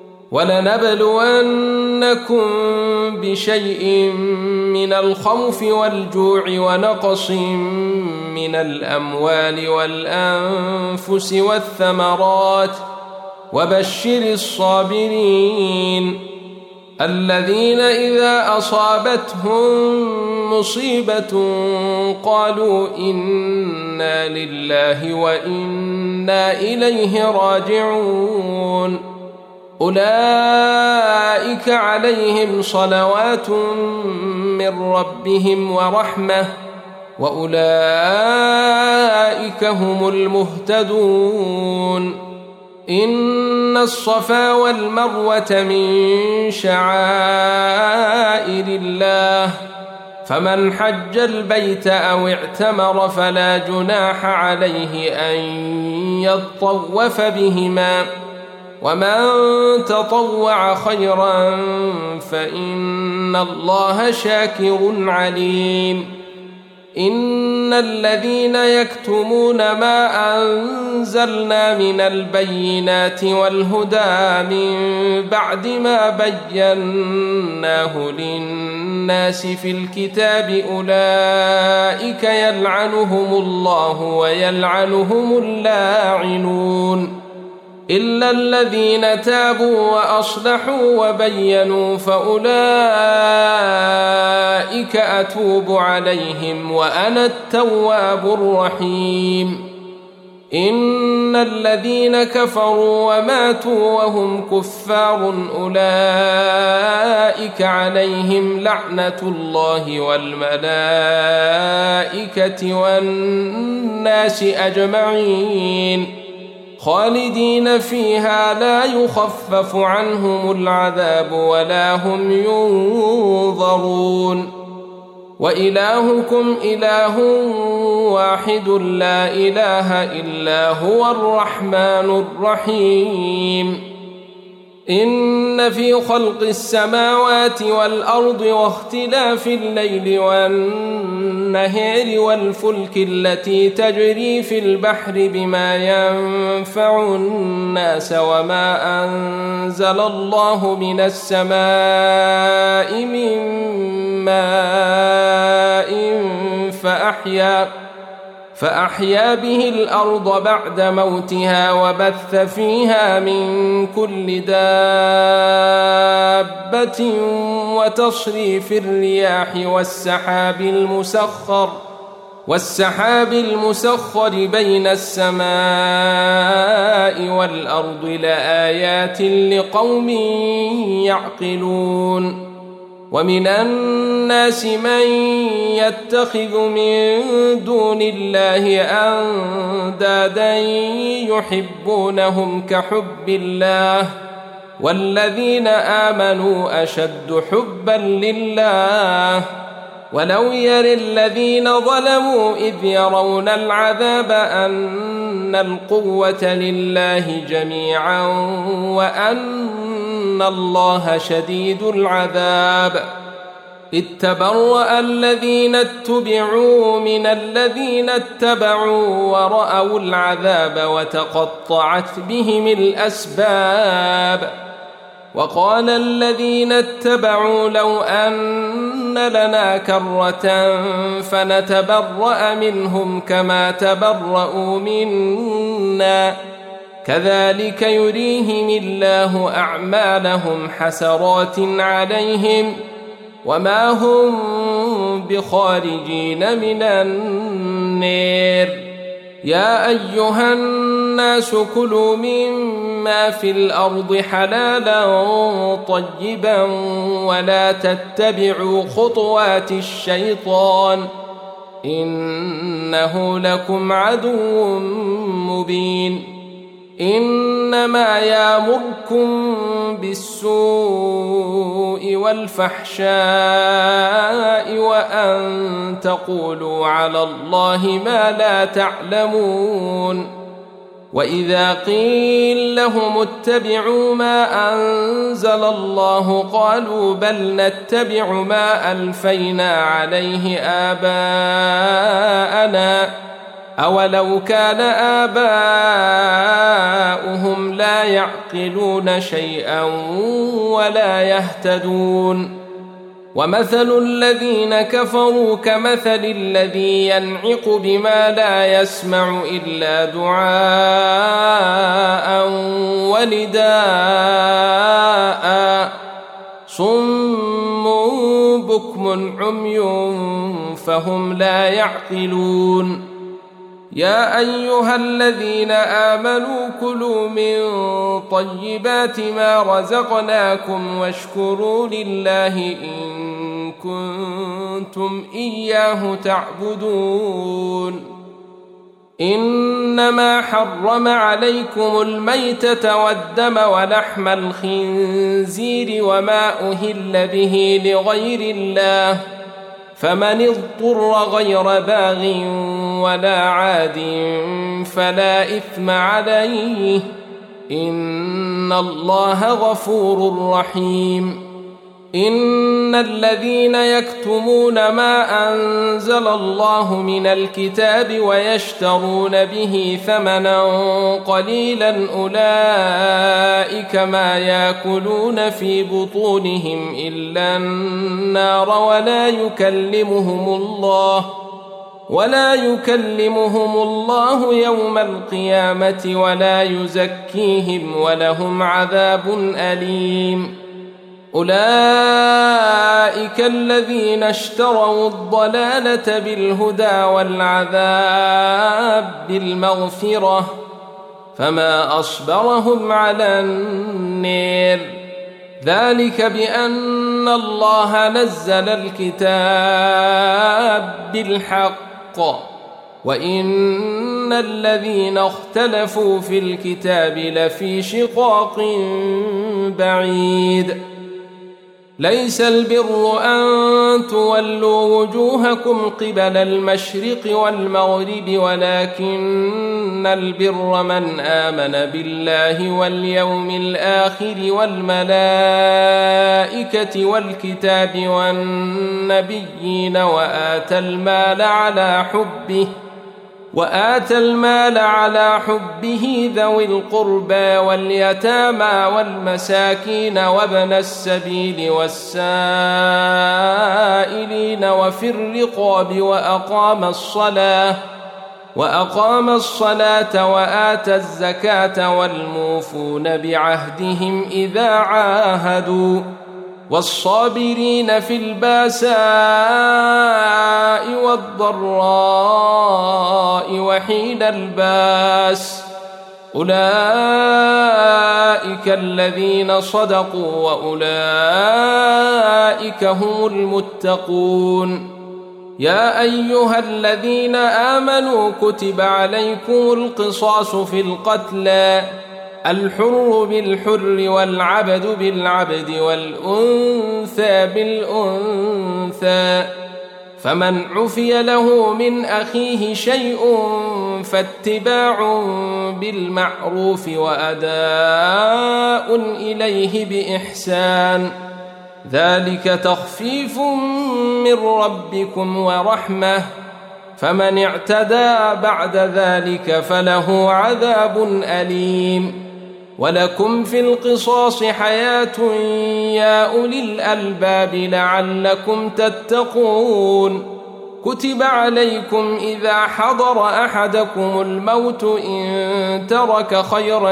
ولنبلونكم بشيء من الخوف والجوع ونقص من الأموال والأنفس والثمرات وبشر الصابرين الذين إذا أصابتهم مصيبة قالوا إنا لله وإنا إليه راجعون أولئك عليهم صلوات من ربهم ورحمة وأولئك هم المهتدون إن الصفا والمروة من شعائر الله فمن حج البيت أو اعتمر فلا جناح عليه أن يطوف بهما ومن تطوع خيرا فإن الله شاكر عليم إن الذين يكتمون ما أنزلنا من البينات والهدى من بعد ما بيناه للناس في الكتاب أولئك يلعنهم الله ويلعنهم اللاعنون إلا الذين تابوا وأصلحوا وبينوا فأولئك أتوب عليهم وأنا التواب الرحيم إن الذين كفروا وماتوا وهم كفار أولئك عليهم لعنة الله والملائكة والناس أجمعين خالدين فيها لا يخفف عنهم العذاب ولا هم ينظرون وإلهكم إله واحد لا إله إلا هو الرحمن الرحيم إن في خلق السماوات والأرض واختلاف الليل والنهار والفلك التي تجري في البحر بما ينفع الناس وما أنزل الله من السماء من ماء فأحيا فأحيا به الأرض بعد موتها وبث فيها من كل دابة وتصريف الرياح والسحاب المسخر والسحاب المسخر بين السماء والأرض لآيات لقوم يعقلون ومن الناس من يتخذ من دون الله أندادا يحبونهم كحب الله والذين آمنوا أشد حبا لله ولو يرى الذين ظلموا إذ يرون العذاب أن القوة لله جميعا وأن الله شديد العذاب إذ تبرأ الذين اتبعوا من الذين اتبعوا ورأوا العذاب وتقطعت بهم الأسباب وقال الذين اتبعوا لو أن لنا كرة فنتبرأ منهم كما تبرأوا منا كذلك يريهم الله أعمالهم حسرات عليهم وما هم بخارجين من النار. يا أيها الناس كلوا مما في الأرض حلالا طيبا ولا تتبعوا خطوات الشيطان إنه لكم عدو مبين. إنما يأمركم بالسوء والفحشاء وأن تقولوا على الله ما لا تعلمون. وإذا قيل لهم اتبعوا ما أنزل الله قالوا بل نتبع ما ألفينا عليه آباءنا أولو كان آباؤهم لا يعقلون شيئا ولا يهتدون. ومثل الذين كفروا كمثل الذي ينعق بما لا يسمع إلا دعاء ونداء صم بكم عمي فهم لا يعقلون. يا أيها الذين آمنوا كلوا من طيبات ما رزقناكم واشكروا لله إن كنتم إياه تعبدون. إنما حرم عليكم الميتة والدم ولحم الخنزير وما أهل به لغير الله فمن اضطر غير باغ ولا عاد فلا إثم عليه إن الله غفور رحيم. إن الذين يكتمون ما أنزل الله من الكتاب ويشترون به ثمنا قليلا أولئك ما يأكلون في بطونهم إلا النار ولا يكلمهم الله ولا يكلمهم الله يوم القيامة ولا يزكيهم ولهم عذاب أليم. أولئك الذين اشتروا الضلالة بالهدى والعذاب بالمغفرة فما أصبرهم على النار. ذلك بأن الله نزل الكتاب بالحق وإن الذين اختلفوا في الكتاب لفي شقاق بعيد. ليس البر أن تولوا وجوهكم قبل المشرق والمغرب ولكن البر من آمن بالله واليوم الآخر والملائكة والكتاب والنبيين وآتى المال على حبه وآتى المال على حبه ذوي القربى واليتامى والمساكين وابن السبيل والسائلين وفي الرقاب وأقام الصلاة وأقام الصلاة وآتى الزكاة والموفون بعهدهم إذا عاهدوا والصابرين في الباساء والضراء وحين الباس أولئك الذين صدقوا وأولئك هم المتقون. يا أيها الذين آمنوا كتب عليكم القصاص في القتلى الحر بالحر والعبد بالعبد والأنثى بالأنثى فمن عفي له من أخيه شيء فاتباع بالمعروف وأداء إليه بإحسان ذلك تخفيف من ربكم ورحمة فمن اعتدى بعد ذلك فله عذاب أليم. ولكم في القصاص حياة يا أولي الألباب لعلكم تتقون. كتب عليكم إذا حضر أحدكم الموت إن ترك خيرا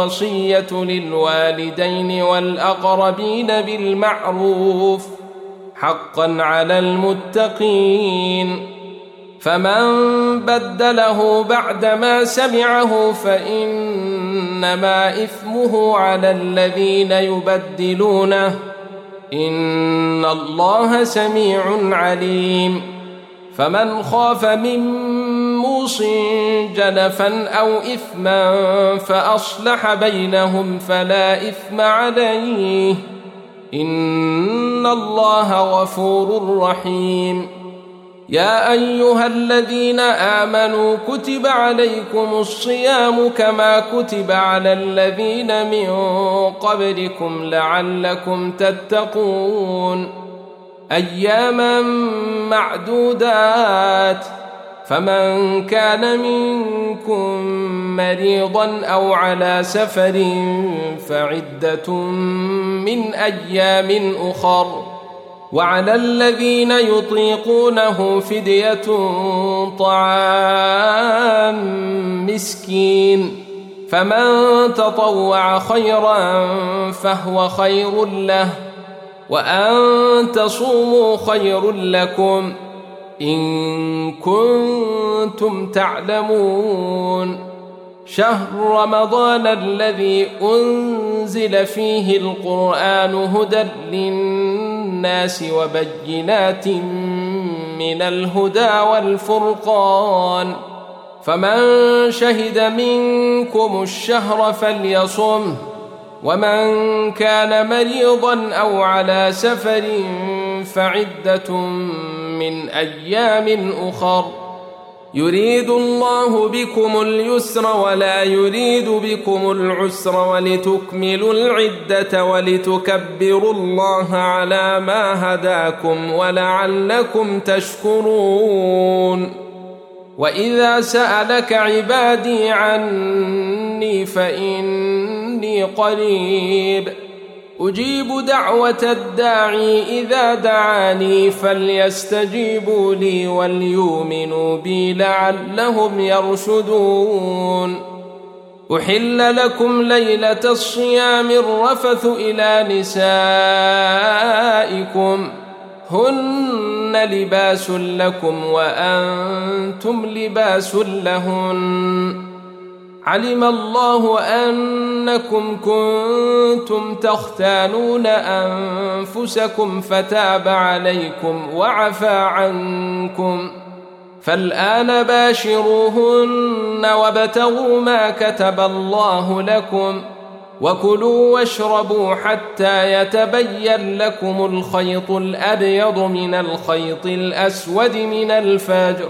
الوصية للوالدين والأقربين بالمعروف حقا على المتقين. فمن بدله بعدما سمعه فإنما إثمه على الذين يبدلونه، إن الله سميع عليم. فمن خاف من موص جنفا أو إثما فأصلح بينهم فلا إثم عليه، إن الله غفور رحيم. يا أيها الذين آمنوا كتب عليكم الصيام كما كتب على الذين من قبلكم لعلكم تتقون، أياما معدودات، فمن كان منكم مريضا أو على سفر فعدة من أيام أخر، وعلى الذين يطيقونه فدية طعام مسكين، فمن تطوع خيرا فهو خير له، وأن تصوموا خير لكم إن كنتم تعلمون. شهر رمضان الذي أنزل فيه القرآن هدى للناس وبينات من الهدى والفرقان، فمن شهد منكم الشهر فليصمه، ومن كان مريضا أو على سفر فعدة من أيام أخر، يريد الله بكم اليسر ولا يريد بكم العسر ولتكملوا العدة ولتكبروا الله على ما هداكم ولعلكم تشكرون. وإذا سألك عبادي عني فإني قريب أجيب دعوة الداعي إذا دعاني فليستجيبوا لي وليؤمنوا بي لعلهم يرشدون. أحل لكم ليلة الصيام الرفث إلى نسائكم هن لباس لكم وأنتم لباس لهن، علم الله أنكم كنتم تختانون أنفسكم فتاب عليكم وعفى عنكم، فالآن باشروهن وابتغوا ما كتب الله لكم، وكلوا واشربوا حتى يتبين لكم الخيط الأبيض من الخيط الأسود من الفجر،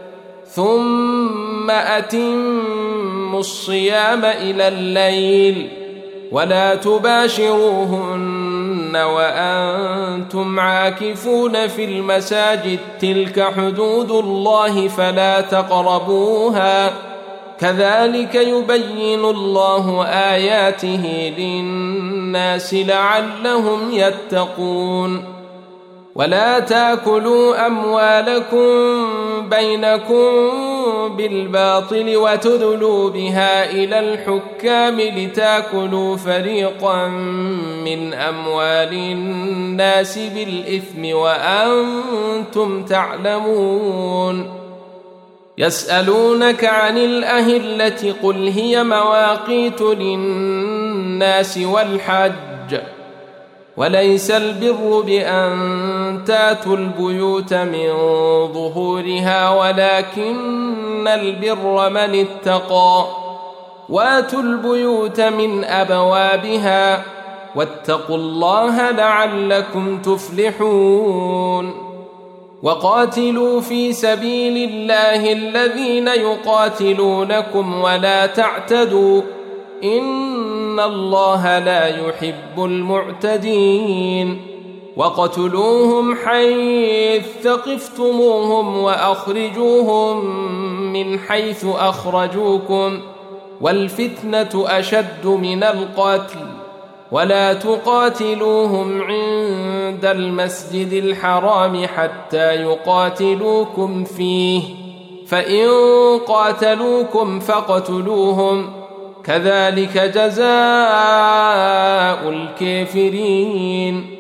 ثم أتموا الصيام إلى الليل، ولا تباشروهن وأنتم عاكفون في المساجد، تلك حدود الله فلا تقربوها، كذلك يبين الله آياته للناس لعلهم يتقون. ولا تاكلوا أموالكم بينكم بالباطل وتدلوا بها إلى الحكام لتاكلوا فريقا من أموال الناس بالإثم وأنتم تعلمون. يسألونك عن الأهلة قل هي مواقيت للناس والحج، وليس البر بأن تاتوا البيوت من ظهورها ولكن البر من اتقى، واتوا البيوت من أبوابها واتقوا الله لعلكم تفلحون. وقاتلوا في سبيل الله الذين يقاتلونكم ولا تعتدوا إن الله لا يحب المعتدين. وقتلوهم حيث ثقفتموهم وأخرجوهم من حيث أخرجوكم، والفتنة أشد من القتل، ولا تقاتلوهم عند المسجد الحرام حتى يقاتلوكم فيه، فإن قاتلوكم فاقتلوهم، كذلك جزاء الكافرين.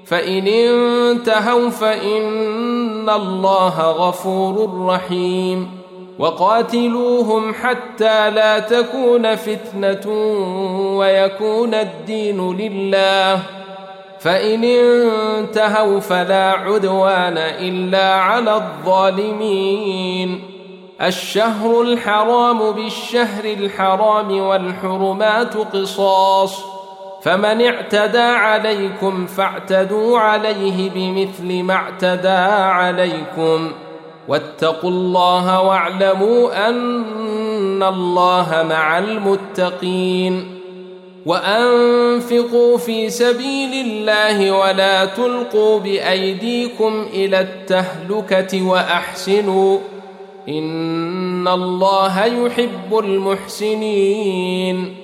فإن انتهوا فإن الله غفور رحيم وقاتلوهم حتى لا تكون فتنة ويكون الدين لله فإن انتهوا فلا عدوان إلا على الظالمين الشهر الحرام بالشهر الحرام والحرمات قصاص فمن اعتدى عليكم فاعتدوا عليه بمثل ما اعتدى عليكم واتقوا الله واعلموا أن الله مع المتقين وأنفقوا في سبيل الله ولا تلقوا بأيديكم إلى التهلكة وأحسنوا إن الله يحب المحسنين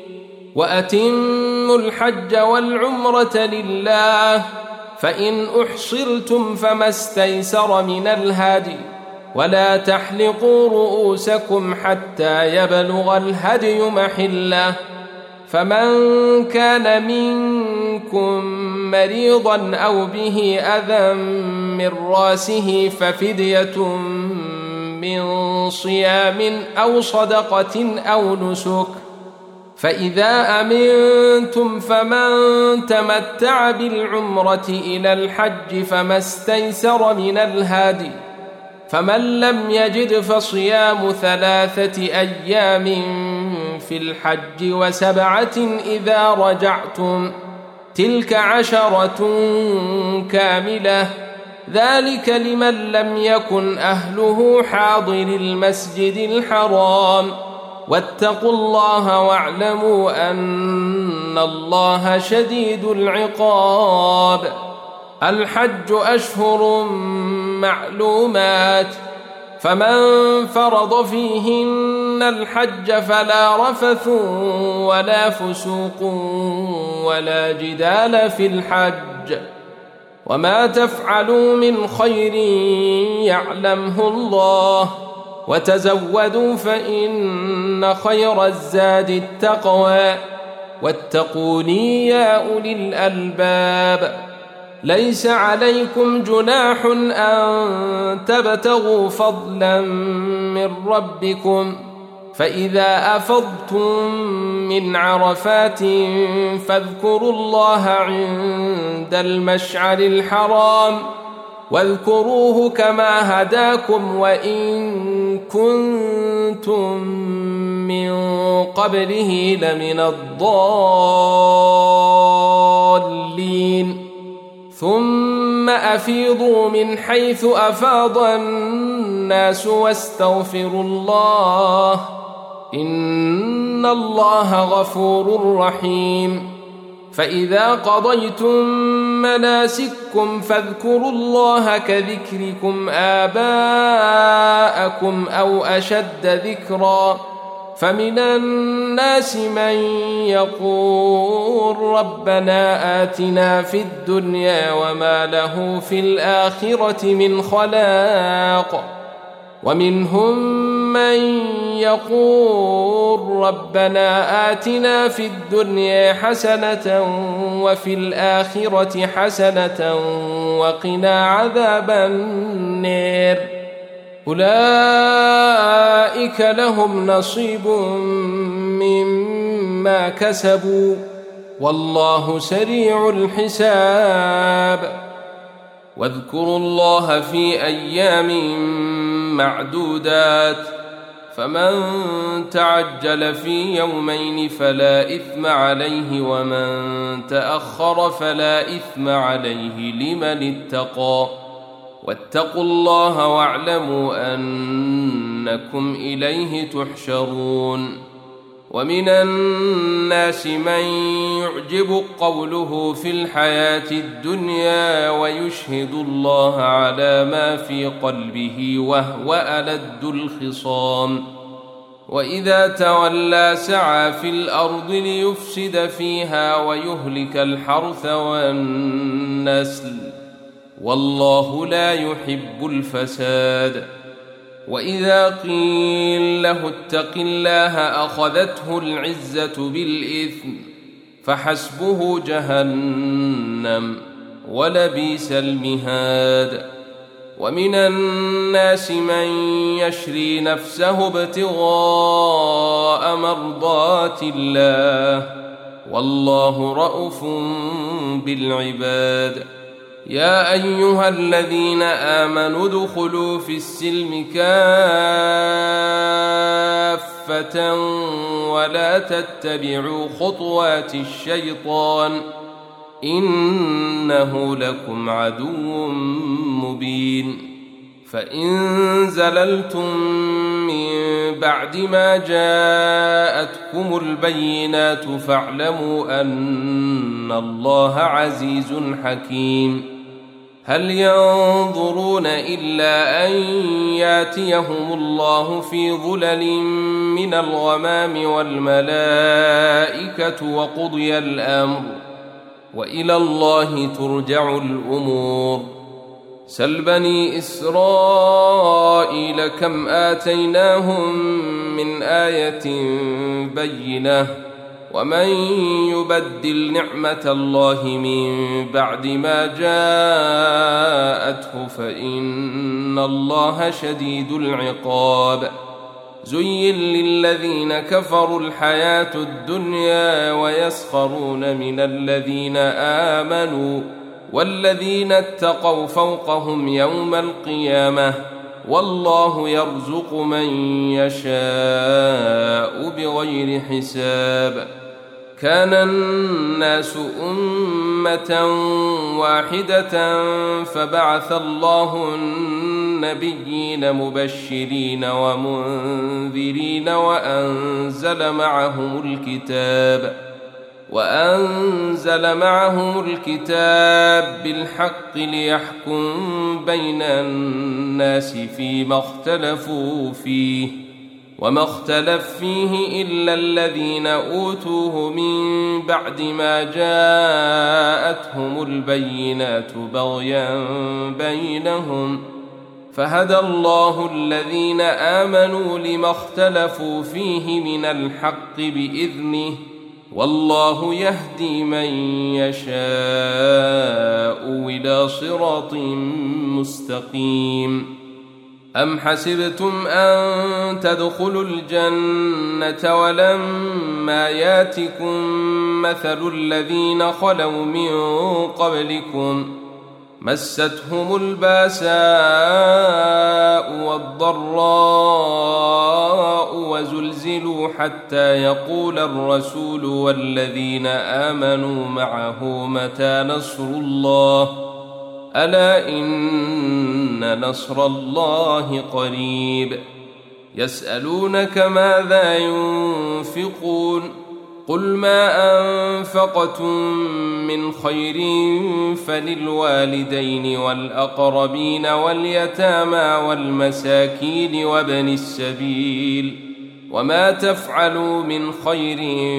وأتموا الحج والعمرة لله فإن أحصرتم فما استيسر من الهدي ولا تحلقوا رؤوسكم حتى يبلغ الهدي محله فمن كان منكم مريضا أو به أذى من راسه ففدية من صيام أو صدقة أو نسك فإذا أمنتم فمن تمتع بالعمرة إلى الحج فما استيسر من الهدي فمن لم يجد فصيام ثلاثة أيام في الحج وسبعة إذا رجعتم تلك عشرة كاملة ذلك لمن لم يكن أهله حاضر المسجد الحرام واتقوا الله واعلموا أن الله شديد العقاب الحج أشهر معلومات فمن فرض فيهن الحج فلا رفث ولا فسوق ولا جدال في الحج وما تفعلوا من خير يعلمه الله وتزودوا فإن خير الزاد التقوى واتقوني يا أولي الألباب ليس عليكم جناح أن تبتغوا فضلا من ربكم فإذا أفضتم من عرفات فاذكروا الله عند المشعر الحرام واذكروه كما هداكم وإن كنتم من قبله لمن الضالين ثم أفيضوا من حيث أفاض الناس واستغفروا الله إن الله غفور رحيم فإذا قضيتم مناسككم فاذكروا الله كذكركم آباءكم أو أشد ذكرا فمن الناس من يقول ربنا آتنا في الدنيا وما له في الآخرة من خلاق ومنهم من يقول ربنا آتنا في الدنيا حسنة وفي الآخرة حسنة وقنا عذاب النار أولئك لهم نصيب مما كسبوا والله سريع الحساب واذكروا الله في أيام معدودات فمن تعجل في يومين فلا إثم عليه ومن تأخر فلا إثم عليه لمن اتقى واتقوا الله واعلموا أنكم إليه تحشرون ومن الناس من يعجب قوله في الحياة الدنيا ويشهد الله على ما في قلبه وهو ألد الخصام وإذا تولى سعى في الأرض ليفسد فيها ويهلك الحرث والنسل والله لا يحب الفساد وإذا قيل له اتق الله أخذته العزة بالإثم فحسبه جهنم ولبئس المهاد. ومن الناس من يشري نفسه ابتغاء مرضات الله والله رءوف بالعباد. يا أيها الذين آمنوا ادخلوا في السلم كافة ولا تتبعوا خطوات الشيطان إنه لكم عدو مبين. فإن زللتم من بعد ما جاءتكم البينات فاعلموا أن الله عزيز حكيم. هل ينظرون إلا أن ياتيهم الله في ظلل من الغمام والملائكة وقضي الأمر وإلى الله ترجع الأمور. سل بني إسرائيل كم آتيناهم من آية بينة ومن يبدل نعمة الله من بعد ما جاءته فإن الله شديد العقاب. زين للذين كفروا الحياة الدنيا ويسخرون من الذين آمنوا والذين اتقوا فوقهم يوم القيامة والله يرزق من يشاء بغير حساب. كان الناس أمة واحدة فبعث الله النبيين مبشرين ومنذرين وأنزل معهم الكتاب وأنزل معهم الكتاب بالحق ليحكم بين الناس فيما اختلفوا فيه وما اختلف فيه إلا الذين أوتوه من بعد ما جاءتهم البينات بغيا بينهم فهدى الله الذين آمنوا لما اختلفوا فيه من الحق بإذنه والله يهدي من يشاء إلى صراط مستقيم. أم حسبتم أن تدخلوا الجنة ولما ياتكم مثل الذين خلوا من قبلكم مستهم الباساء والضراء وزلزلوا حتى يقول الرسول والذين آمنوا معه متى نصر الله ألا إن نصر الله قريب. يسألونك ماذا ينفقون قل ما أنفقتم من خير فللوالدين والأقربين واليتامى والمساكين وابن السبيل وما تفعلوا من خير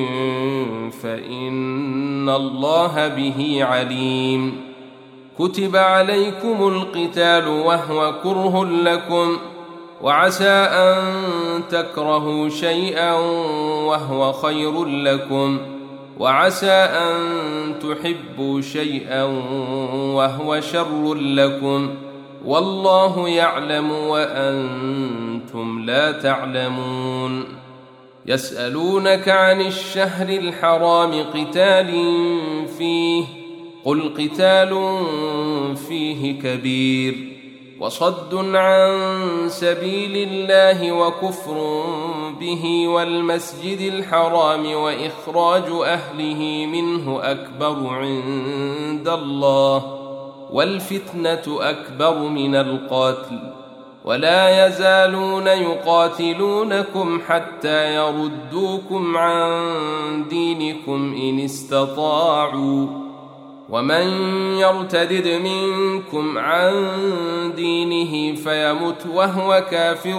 فإن الله به عليم. كتب عليكم القتال وهو كره لكم وعسى أن تكرهوا شيئا وهو خير لكم وعسى أن تحبوا شيئا وهو شر لكم والله يعلم وأنتم لا تعلمون. يسألونك عن الشهر الحرام قتال فيه قل قتال فيه كبير وصد عن سبيل الله وكفر به والمسجد الحرام وإخراج أهله منه أكبر عند الله والفتنة أكبر من القتل ولا يزالون يقاتلونكم حتى يردوكم عن دينكم إن استطاعوا ومن يرتدد منكم عن دينه فيمت وهو كافر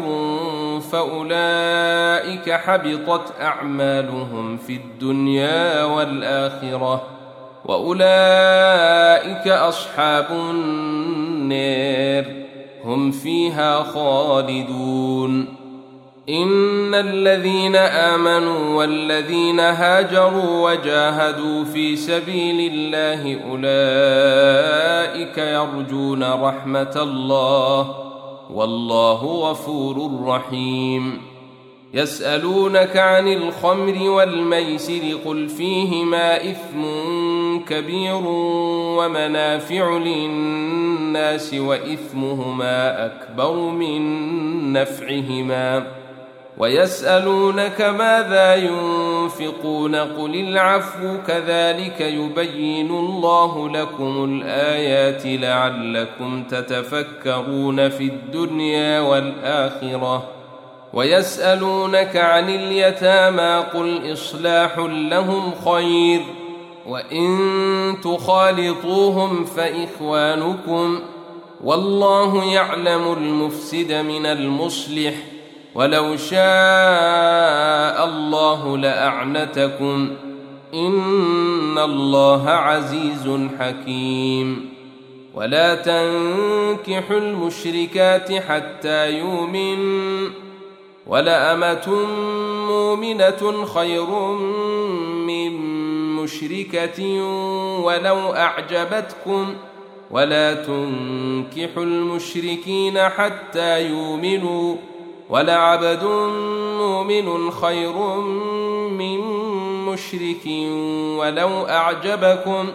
فأولئك حبطت أعمالهم في الدنيا والآخرة وأولئك أصحاب النار هم فيها خالدون. إن الذين آمنوا والذين هاجروا وجاهدوا في سبيل الله أولئك يرجون رحمة الله والله غفور رحيم. يسألونك عن الخمر والميسر قل فيهما إثم كبير ومنافع للناس وإثمهما أكبر من نفعهما ويسألونك ماذا ينفقون قل العفو كذلك يبين الله لكم الآيات لعلكم تتفكرون في الدنيا والآخرة. ويسألونك عن اليتامى قل إصلاح لهم خير وإن تخالطوهم فإخوانكم والله يعلم المفسد من المصلح ولو شاء الله لأعنتكم إن الله عزيز حكيم. ولا تنكحوا المشركات حتى يؤمنوا ولأمة مؤمنة خير من مشركة ولو أعجبتكم ولا تنكحوا المشركين حتى يؤمنوا ولعبد مؤمن خير من مشرك ولو أعجبكم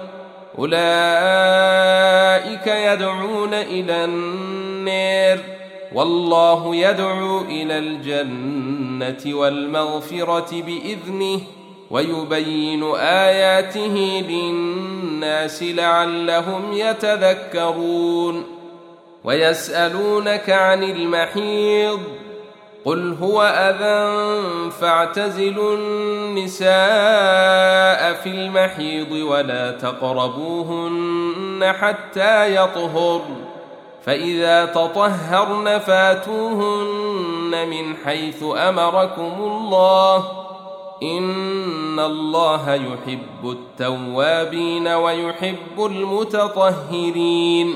أولئك يدعون إلى النار والله يدعو إلى الجنة والمغفرة بإذنه ويبين آياته للناس لعلهم يتذكرون. ويسألونك عن المحيض قل هو أذى فاعتزلوا النساء في المحيض ولا تقربوهن حتى يطهرن فإذا تطهرن فاتوهن من حيث أمركم الله إن الله يحب التوابين ويحب المتطهرين.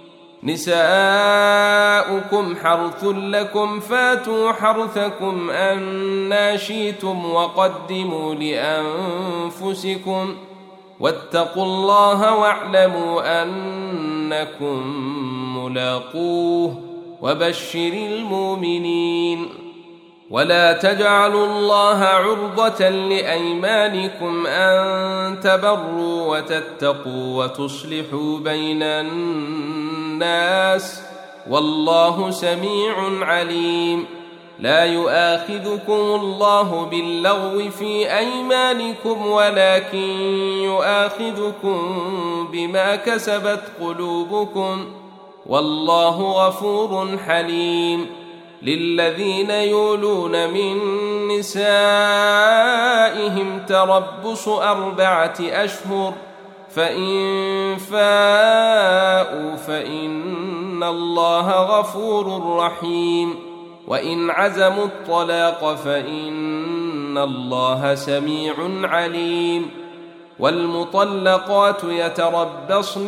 نساؤكم حرث لكم فاتوا حرثكم أنى شئتم وقدموا لأنفسكم واتقوا الله واعلموا أنكم ملاقوه وبشر المؤمنين. ولا تجعلوا الله عرضة لأيمانكم أن تبروا وتتقوا وتصلحوا بين الناس والله سميع عليم. لا يؤاخذكم الله باللغو في أيمانكم ولكن يؤاخذكم بما كسبت قلوبكم والله غفور حليم. للذين يولون من نسائهم تربص أربعة أشهر فإن فاءوا فإن الله غفور رحيم. وإن عزموا الطلاق فإن الله سميع عليم. والمطلقات يتربصن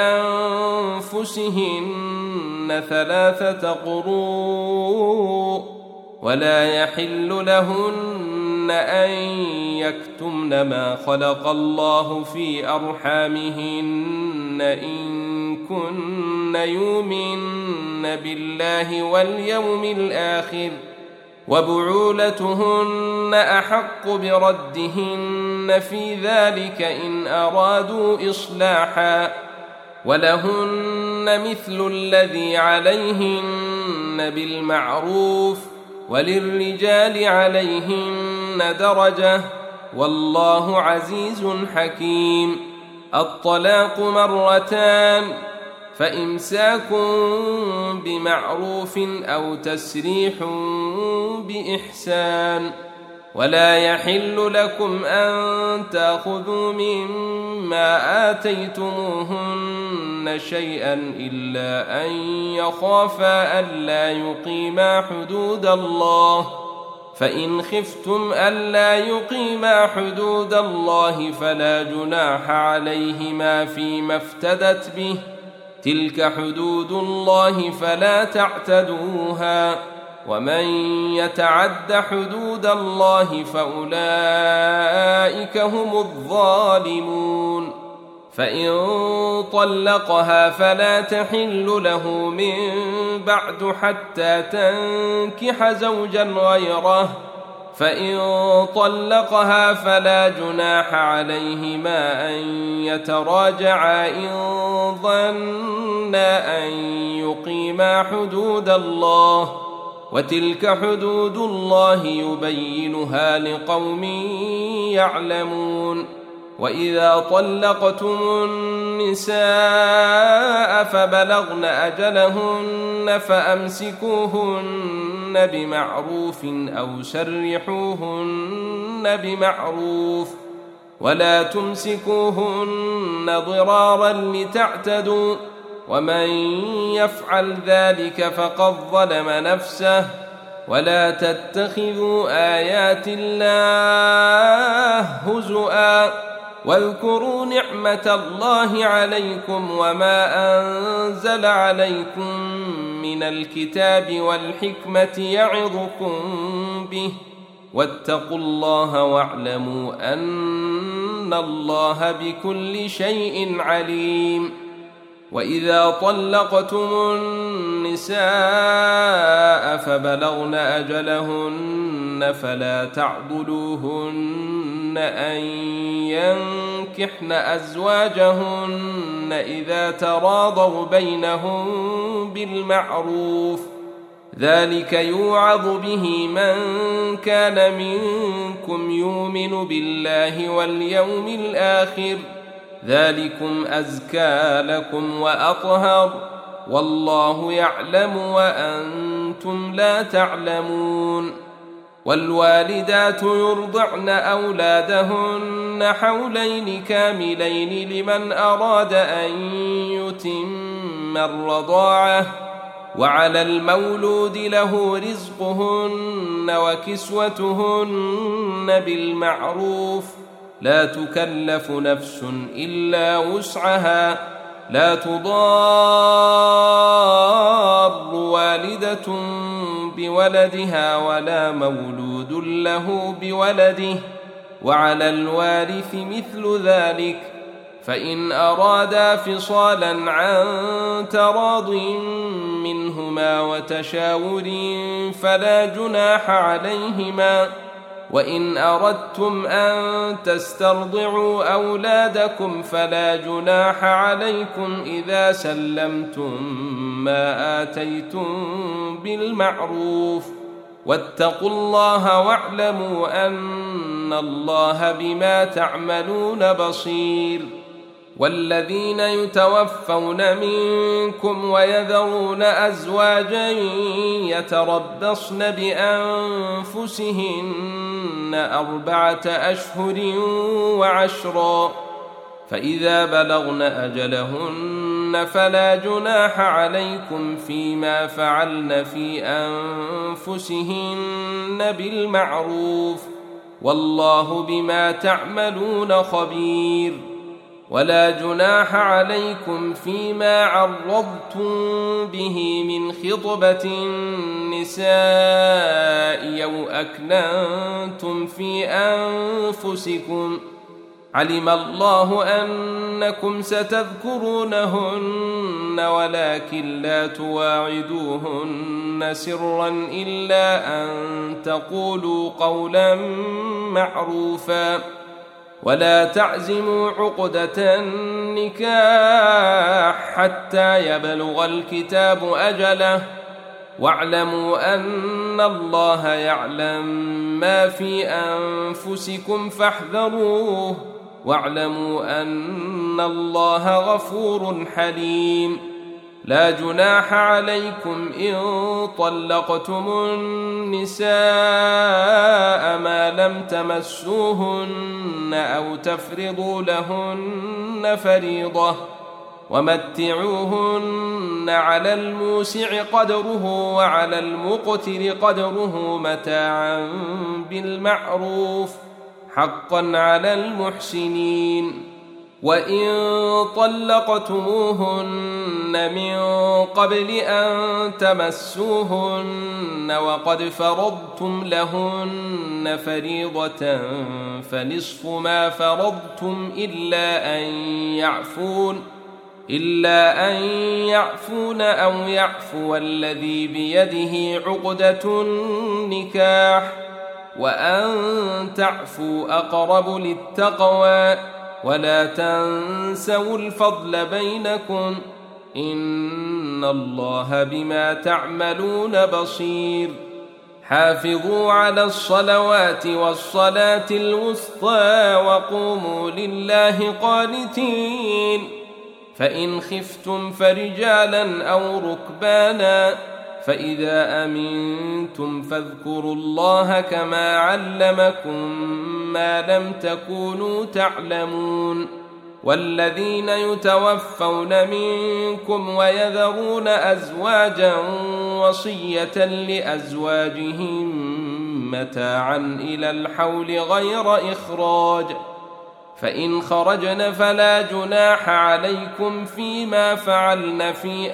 بأنفسهن ثلاثة قروء ولا يحل لهن أن يكتمن ما خلق الله في أرحامهن إن كن يؤمن بالله واليوم الآخر وبعولتهن أحق بردهن في ذلك إن أرادوا إصلاحا ولهن مثل الذي عليهن بالمعروف وللرجال عليهن درجة والله عزيز حكيم. الطلاق مرتان فإمساك بمعروف أو تسريح بإحسان. ولا يحل لكم أن تأخذوا مما آتيتموهن شيئا إلا أن يخافا ألا يقيما حدود الله فإن خفتم ألا يقيما حدود الله فلا جناح عليهما فيما افتدت به تلك حدود الله فلا تعتدوها ومن يتعد حدود الله فأولئك هم الظالمون. فإن طلقها فلا تحل له من بعد حتى تنكح زوجا غيره، فإن طلقها فلا جناح عليهما أن يتراجعا إن ظنا أن يقيما حدود الله، وتلك حدود الله يبينها لقوم يعلمون. وإذا طلقتم النساء فبلغن أجلهن فأمسكوهن بمعروف أو سرحوهن بمعروف، ولا تمسكوهن ضرارا لتعتدوا، ومن يفعل ذلك فقد ظلم نفسه. ولا تتخذوا آيات الله هزؤا، واذكروا نعمة الله عليكم وما أنزل عليكم من الكتاب والحكمة يعظكم به، واتقوا الله واعلموا أن الله بكل شيء عليم. وإذا طلقتم النساء فبلغن أجلهن فلا تعضلوهن أن ينكحن أزواجهن إذا تراضوا بينهم بالمعروف، ذلك يوعظ به من كان منكم يؤمن بالله واليوم الآخر، ذلكم أزكى لكم وأطهر، والله يعلم وأنتم لا تعلمون. والوالدات يرضعن أولادهن حولين كاملين لمن أراد أن يتم الرضاعة، وعلى المولود له رزقهن وكسوتهن بالمعروف، لا تكلف نفس إلا وسعها، لا تضار والدة بولدها ولا مولود له بولده، وعلى الوارث مثل ذلك، فإن أرادا فصالا عن تراض منهما وتشاور فلا جناح عليهما. وإن أردتم أن تسترضعوا أولادكم فلا جناح عليكم إذا سلمتم ما آتيتم بالمعروف، واتقوا الله واعلموا أن الله بما تعملون بصير. والذين يتوفون منكم ويذرون أزواجا يتربصن بأنفسهن أربعة أشهر وعشرا، فإذا بلغن أجلهن فلا جناح عليكم فيما فعلن في أنفسهن بالمعروف، والله بما تعملون خبير. ولا جناح عليكم فيما عرضتم به من خطبة النساء أو أكننتم في أنفسكم، علم الله أنكم ستذكرونهن ولكن لا تواعدوهن سرا إلا أن تقولوا قولا معروفا، ولا تعزموا عقدة النكاح حتى يبلغ الكتاب أجله، واعلموا أن الله يعلم ما في أنفسكم فاحذروه، واعلموا أن الله غفور حليم. لا جناح عليكم إن طلقتم النساء ما لم تمسوهن أو تفرضوا لهن فريضة، ومتعوهن على الموسع قدره وعلى المقتر قدره متاعا بالمعروف، حقا على المحسنين. وإن طلقتموهن من قبل أن تمسوهن وقد فرضتم لهن فريضة فنصف ما فرضتم إلا أن يعفون إلا أن يعفون أو يعفو الذي بيده عقدة النكاح وأن تعفوا أقرب للتقوى ولا تنسوا الفضل بينكم إن الله بما تعملون بصير حافظوا على الصلوات والصلاة الوسطى وقوموا لله قانتين فإن خفتم فرجالا أو ركبانا فإذا أمنتم فاذكروا الله كما علمكم ما لم تكونوا تعلمون والذين يتوفون منكم ويذرون أزواجا وصية لأزواجهم متاعا إلى الحول غير إخراج فإن خرجن فلا جناح عليكم فيما فعلن في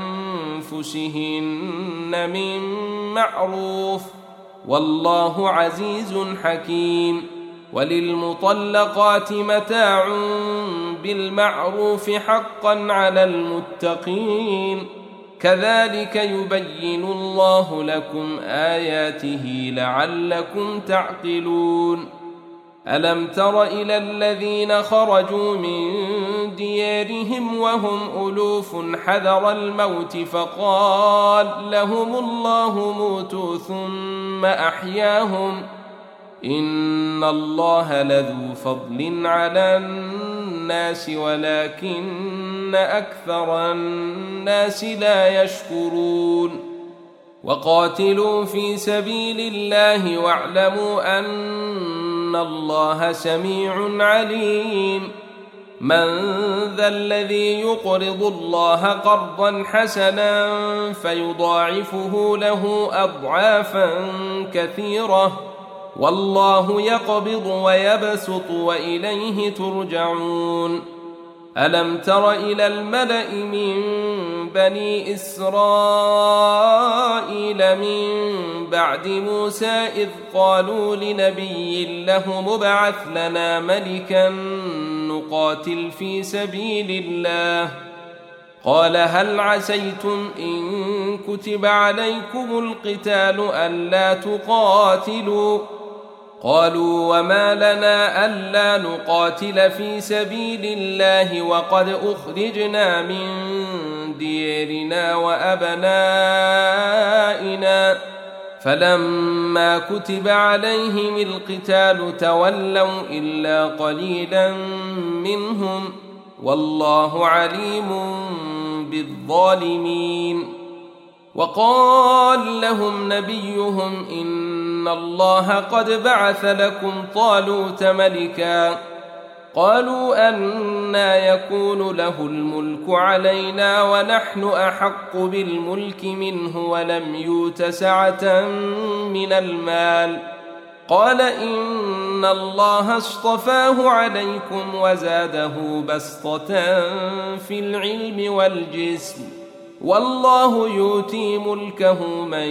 أنفسهن من معروف والله عزيز حكيم وللمطلقات متاع بالمعروف حقا على المتقين كذلك يبين الله لكم آياته لعلكم تعقلون ألم تر إلى الذين خرجوا من ديارهم وهم ألوف حذر الموت فقال لهم الله موتوا ثم أحياهم إن الله لذو فضل على الناس ولكن أكثر الناس لا يشكرون وقاتلوا في سبيل الله واعلموا أن الله سميع عليم من ذا الذي يقرض الله قرضا حسنا فيضاعفه له أضعافا كثيرة والله يقبض ويبسط وإليه ترجعون ألم تر إلى الملأ من بني إسرائيل من بعد موسى إذ قالوا لنبي له مبعث لنا ملكا نقاتل في سبيل الله قال هل عسيتم إن كتب عليكم القتال ألا تقاتلوا قالوا وما لنا ألا نقاتل في سبيل الله وقد أخرجنا من ديارنا وأبنائنا فلما كتب عليهم القتال تولوا إلا قليلا منهم والله عليم بالظالمين وقال لهم نبيهم إن الله قد بعث لكم طالوت ملكا قالوا أنى يكون له الملك علينا ونحن أحق بالملك منه ولم يؤت سعة من المال قال إن الله اصطفاه عليكم وزاده بسطة في العلم والجسم والله يؤتي ملكه من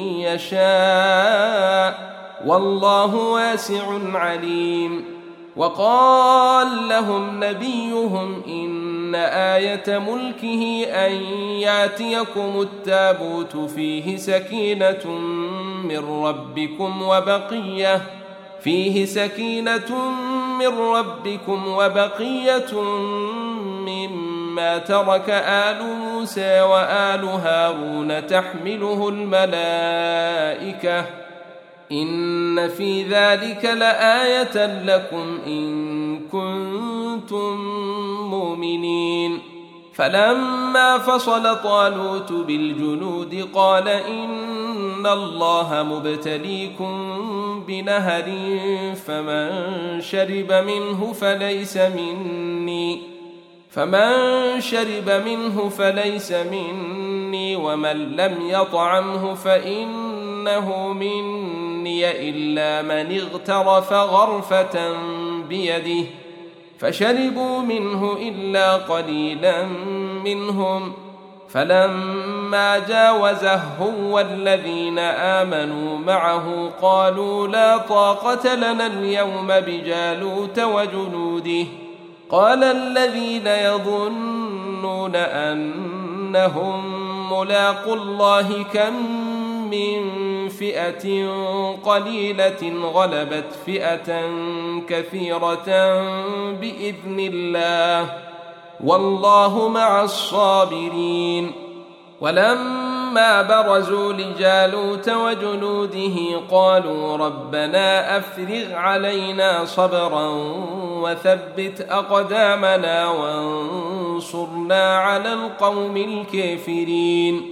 يشاء والله واسع عليم وقال لهم نبيهم إن آية ملكه أن يأتيكم التابوت فيه سكينة من ربكم وبقية فيه سكينة من ربكم وبقية مما ترك آل موسى وآل هارون تحمله الملائكة إن في ذلك لآية لكم إن كنتم مؤمنين فلما فصل طالوت بالجنود قال إن الله مبتليكم بنهر فمن شرب منه فليس مني فمن شرب منه فليس مني ومن لم يطعمه فإنه مني إلا من اغترف غرفة بيده فشربوا منه إلا قليلا منهم، فلما جاوزه هو والذين آمنوا معه قالوا لا طاقة لنا اليوم بجالوت وجنوده. قال الذين يظنون أنهم ملاقو الله كم من فئة قليلة غلبت فئة كثيرة بإذن الله والله مع الصابرين. ولما برزوا لجالوت وجنوده قالوا ربنا أفرغ علينا صبرا وثبت أقدامنا وانصرنا على القوم الكافرين.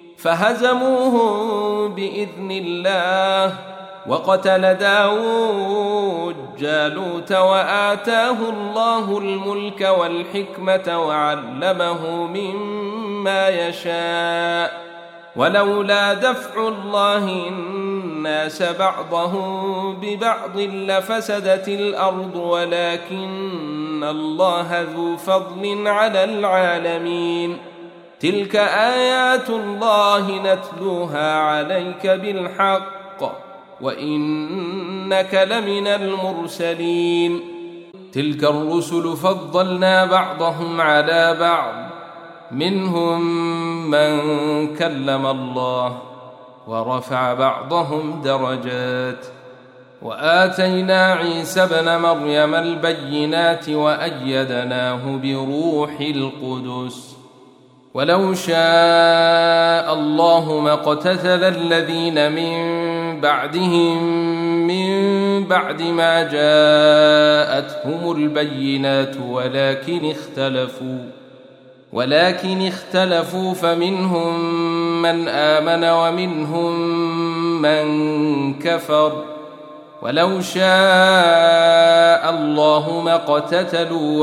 فهزموهم بإذن الله وقتل داود جالوت وآتاه الله الملك والحكمة وعلمه مما يشاء، ولولا دفع الله الناس بعضهم ببعض لفسدت الأرض ولكن الله ذو فضل على العالمين. تلك آيات الله نتلوها عليك بالحق وإنك لمن المرسلين. تلك الرسل فضلنا بعضهم على بعض، منهم من كلم الله ورفع بعضهم درجات، وآتينا عيسى ابن مريم البينات وأيدناه بروح القدس. ولو شاء الله ما اقتتل الذين من بعدهم من بعد ما جاءتهم البينات ولكن اختلفوا ولكن اختلفوا فمنهم من آمن ومنهم من كفر. ولو شاء الله ما اقتتلوا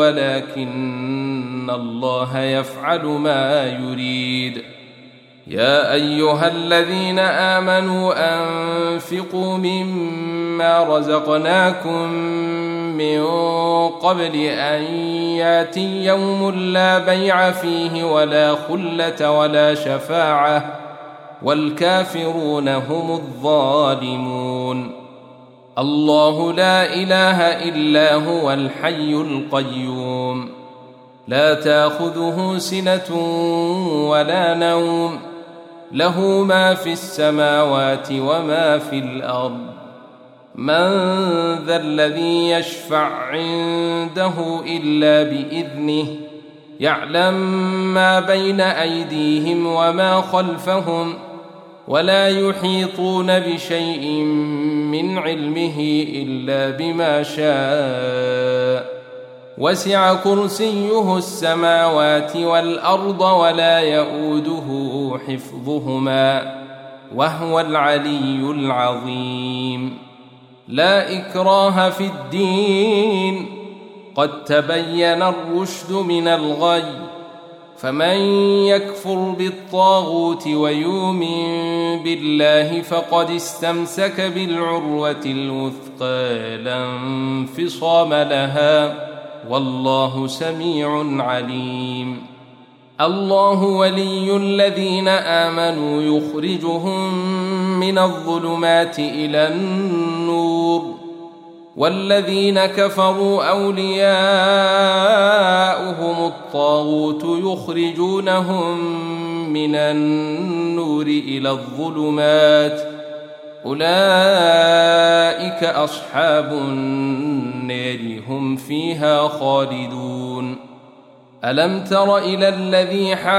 ولكن الله يفعل ما يريد. يا أيها الذين آمنوا أنفقوا مما رزقناكم من قبل أن يأتي يوم لا بيع فيه ولا خلة ولا شفاعة والكافرون هم الظالمون. الله لا إله إلا هو الحي القيوم، لا تأخذه سنة ولا نوم، له ما في السماوات وما في الأرض. من ذا الذي يشفع عنده إلا بإذنه، يعلم ما بين أيديهم وما خلفهم، ولا يحيطون بشيء من علمه إلا بما شاء. وسع كرسيه السماوات والأرض ولا يؤوده حفظهما وهو العلي العظيم. لا إكراه في الدين، قد تبين الرشد من الغي، فمن يكفر بالطاغوت ويؤمن بالله فقد استمسك بالعروة الوثقى لا انفصام لها والله سميع عليم. الله ولي الذين آمنوا يخرجهم من الظلمات إلى النور، والذين كفروا أولياؤهم الطاغوت يخرجونهم من النور إلى الظلمات، أولئك أصحاب النار هم فيها خالدون. ألم تر إلى الذي حاج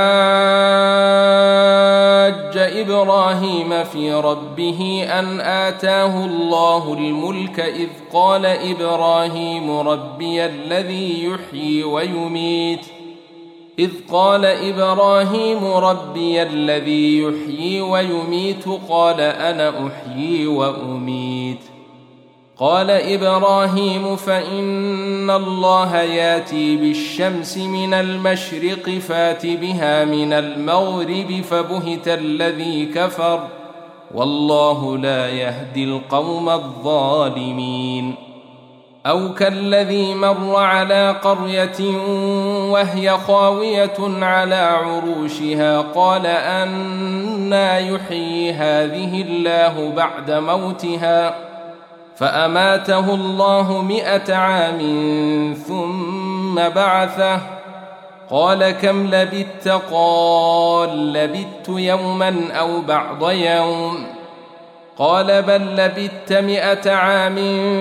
إبراهيم في ربه أن آتاه الله الملك إذ قال إبراهيم ربي الذي يحيي ويميت إذ قال إبراهيم ربي الذي يحيي ويميت قال أنا أحيي وأميت. قال إبراهيم فإن الله ياتي بالشمس من المشرق فات بها من المغرب فبهت الذي كفر والله لا يهدي القوم الظالمين. أو كالذي مر على قرية وهي خاوية على عروشها قال أنى يحيي هذه الله بعد موتها فأماته الله مئة عام ثم بعثه قال كم لبثت قال لبثت يوما أو بعض يوم قال بل لبثت مئة عام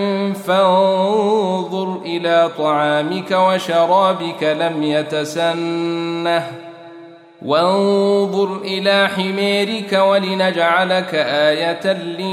فانظر إلى طعامك وشرابك لم يتسنه وانظر إلى حميرك ولنجعلك آية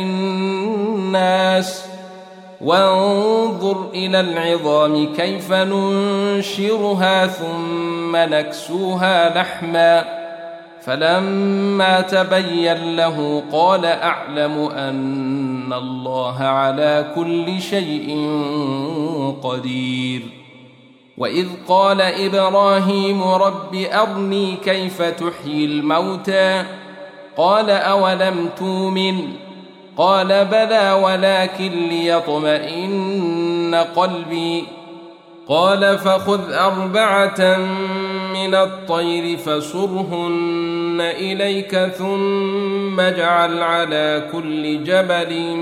للناس وانظر إلى العظام كيف ننشرها ثم نكسوها لحما فلما تبين له قال أعلم أن الله على كل شيء قدير. وإذ قال إبراهيم رب أرني كيف تحيي الموتى قال أولم تؤمن قال بلى ولكن ليطمئن قلبي قال فخذ أربعة من الطير فصرهن إليك ثم اجعل على كل جبل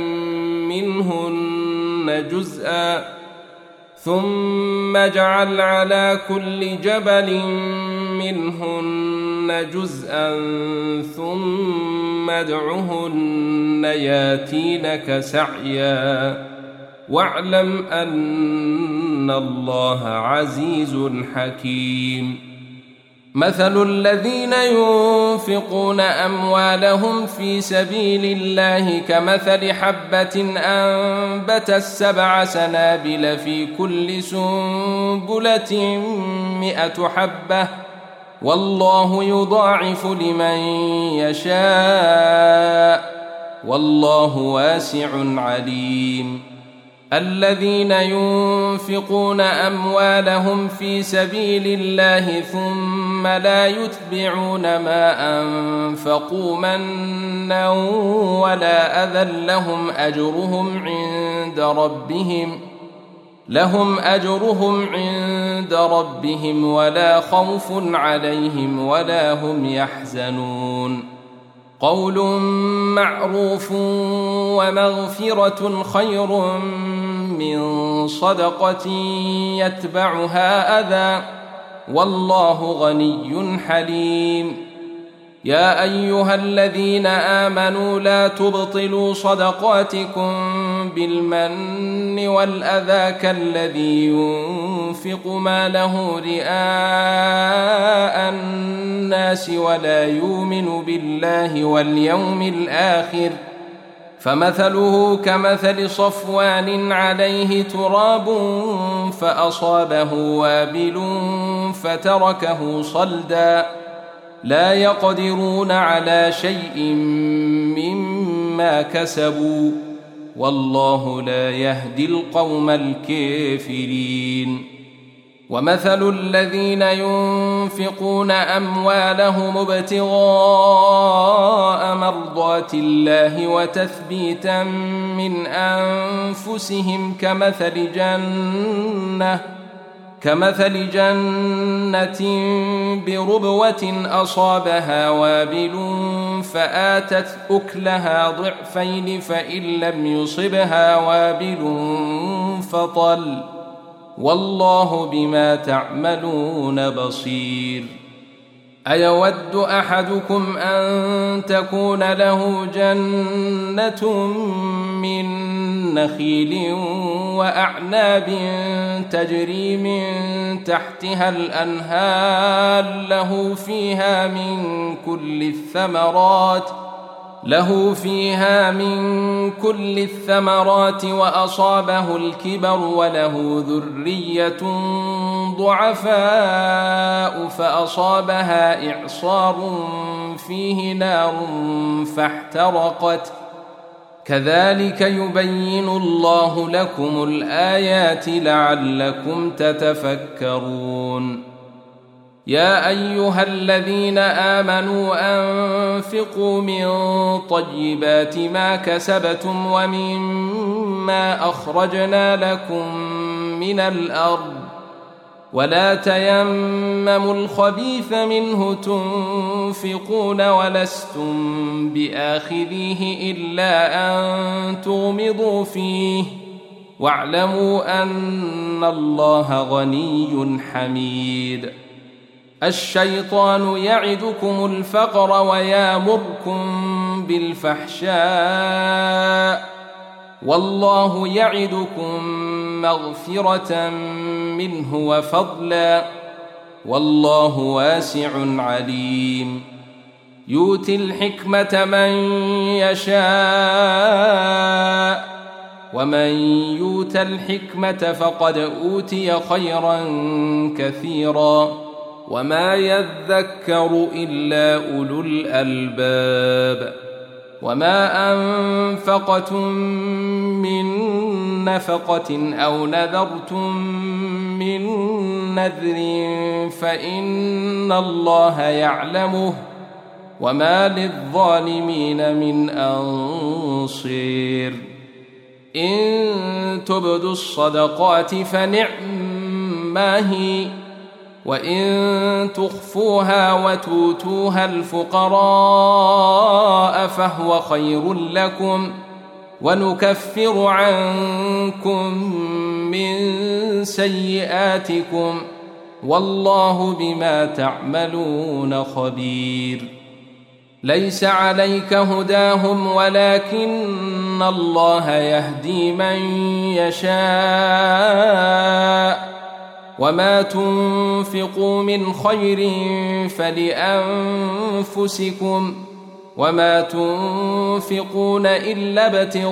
منهن جزءا ثم اجعل على كل جبل منهن جزءا ثم ادعهن ياتينك سعيا واعلم أن الله عزيز حكيم. مثل الذين ينفقون أموالهم في سبيل الله كمثل حبة أنبتت سبع سنابل في كل سنبلة مئة حبة والله يضاعف لمن يشاء والله واسع عليم. الذين ينفقون أموالهم في سبيل الله ثم لا يتبعون ما أنفقوا منا ولا أذى لهم أجرهم عند ربهم لهم أجرهم عند ربهم ولا خوف عليهم ولا هم يحزنون. قول معروف ومغفرة خير من صدقة يتبعها أذى والله غني حليم. يا أيها الذين آمنوا لا تبطلوا صدقاتكم بالمن والأذى كالذي ينفق ماله رئاء الناس ولا يؤمن بالله واليوم الآخر فمثله كمثل صفوان عليه تراب فأصابه وابل فتركه صلدا لا يقدرون على شيء مما كسبوا والله لا يهدي القوم الكافرين. ومثل الذين ينفقون أموالهم ابتغاء مرضات الله وتثبيتا من أنفسهم كمثل جنة كمثل جنة بربوة أصابها وابل فآتت أكلها ضعفين فإن لم يصبها وابل فطل والله بما تعملون بصير. أيود أحدكم أن تكون له جنة من نخيل وأعناب تجري من تحتها الأنهار له فيها من كل الثمرات له فيها من كل الثمرات وأصابه الكبر وله ذرية ضعفاء فأصابها إعصار فيه نار فاحترقت كذلك يبين الله لكم الآيات لعلكم تتفكرون. يا أيها الذين آمنوا أنفقوا من طيبات ما كسبتم ومما مما أخرجنا لكم من الأرض ولا تيمموا الخبيث منه تنفقون ولستم بآخذيه إلا أن تغمضوا فيه واعلموا أن الله غني حميد. الشيطان يعدكم الفقر ويامركم بالفحشاء والله يعدكم مغفرة منه وفضلا والله واسع عليم. يؤتي الحكمة من يشاء ومن يؤت الحكمة فقد أوتي خيرا كثيرا وما يذكر إلا أولو الألباب. وما أنفقتم من نفقة أو نذرتم من نذر فإن الله يعلمه وما للظالمين من أنصير. إن تبدوا الصدقات فنعما هي وإن تخفوها وتؤتوها الفقراء فهو خير لكم ونكفر عنكم من سيئاتكم والله بما تعملون خبير. ليس عليك هداهم ولكن الله يهدي من يشاء وما تنفقوا من خير فلأنفسكم وما تنفقون إلا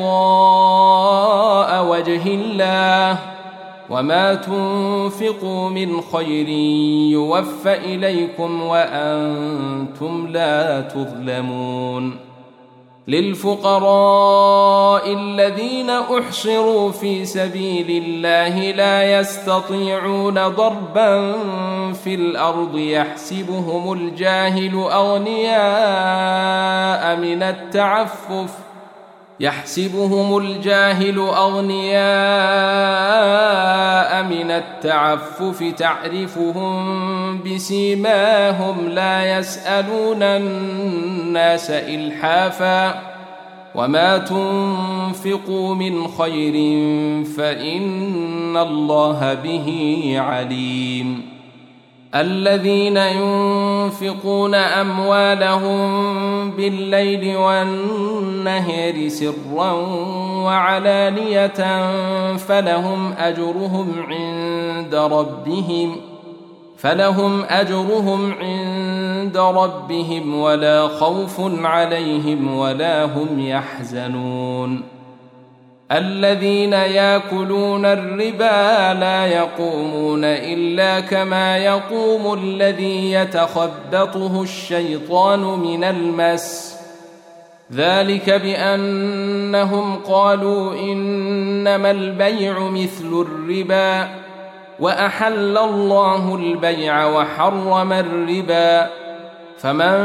ابتغاء وجه الله وما تنفقوا من خير يوفى إليكم وأنتم لا تظلمون. للفقراء الذين أحصروا في سبيل الله لا يستطيعون ضربا في الأرض يحسبهم الجاهل أغنياء من التعفف يحسبهم الجاهل أغنياء من التعفف تعرفهم بسيماهم لا يسألون الناس إلحافا وما تنفقوا من خير فإن الله به عليم. الذين ينفقون أموالهم بالليل والنهار سرا وعلانية فلهم أجرهم عند ربهم فلهم أجرهم عند ربهم ولا خوف عليهم ولا هم يحزنون. الذين يأكلون الربا لا يقومون إلا كما يقوم الذي يتخبطه الشيطان من المس ذلك بأنهم قالوا إنما البيع مثل الربا وأحل الله البيع وحرم الربا فمن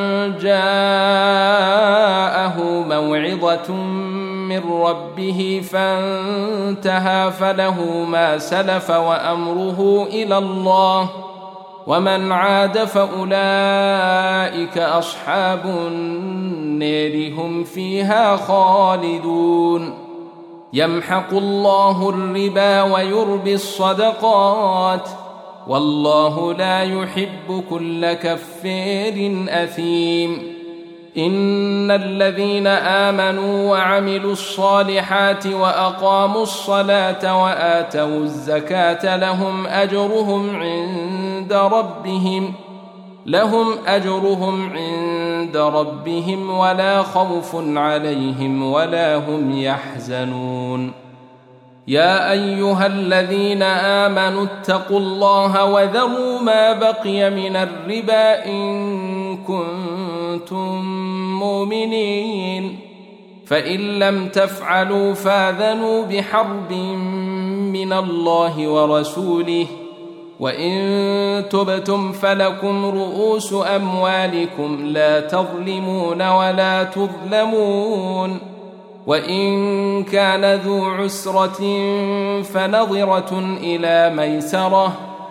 جاءه موعظة من ربه فانتهى فله ما سلف وأمره إلى الله ومن عاد فأولئك أصحاب النار هم فيها خالدون. يمحق الله الربا ويربي الصدقات والله لا يحب كل كفار أثيم. إن الذين آمنوا وعملوا الصالحات وأقاموا الصلاة وآتوا الزكاة لهم أجرهم عند ربهم لهم أجرهم عند ربهم ولا خوف عليهم ولا هم يحزنون. يا أيها الذين آمنوا اتقوا الله وذروا ما بقي من الربا إن كنتم مؤمنين فإن لم تفعلوا فاذنوا بحرب من الله ورسوله وإن تبتم فلكم رؤوس أموالكم لا تظلمون ولا تظلمون وإن كان ذو عسرة فنظرة إلى ميسرة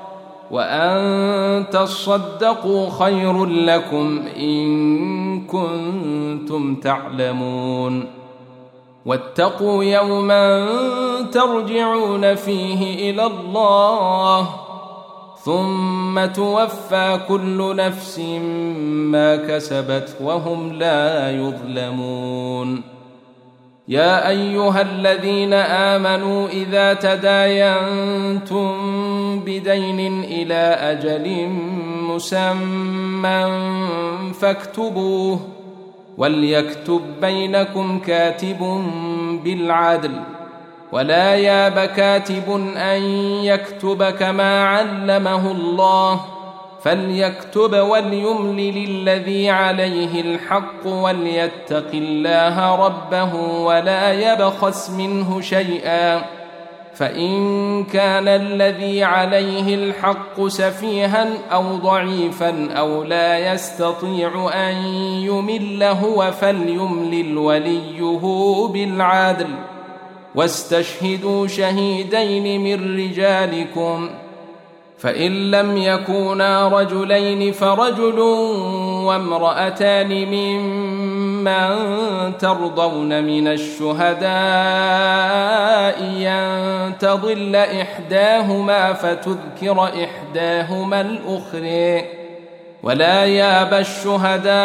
وأن تصدقوا خير لكم إن كنتم تعلمون واتقوا يوما ترجعون فيه إلى الله ثم توفى كل نفس ما كسبت وهم لا يظلمون. يا أيها الذين آمنوا إذا تداينتم بدين إلى أجل مسمى فاكتبوه وليكتب بينكم كاتب بالعدل ولا ياب كاتب أن يكتب كما علمه الله فليكتب وليملل الذي عليه الحق وليتق الله ربه ولا يبخس منه شيئا فإن كان الذي عليه الحق سفيها أو ضعيفا أو لا يستطيع أن يمل هو فليملل وليه بالعدل واستشهدوا شهيدين من رجالكم فإن لم يكونا رجلين فرجل وامرأتان ممن ترضون من الشهداء أن تضل إحداهما فتذكر إحداهما الأخرى ولا ياب الشهداء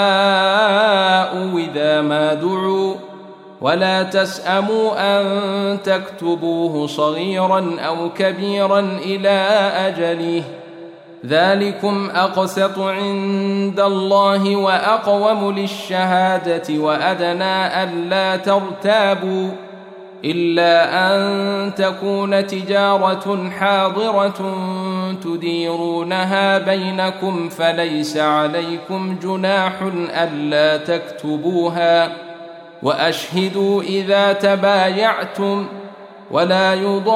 إذا ما دعوا ولا تسأموا أن تكتبوه صغيرا أو كبيرا إلى أجله ذلكم أقسط عند الله وأقوم للشهادة وأدنى ألا ترتابوا إلا أن تكون تجارة حاضرة تديرونها بينكم فليس عليكم جناح ألا تكتبوها وأشهدوا إذا تبايعتم ولا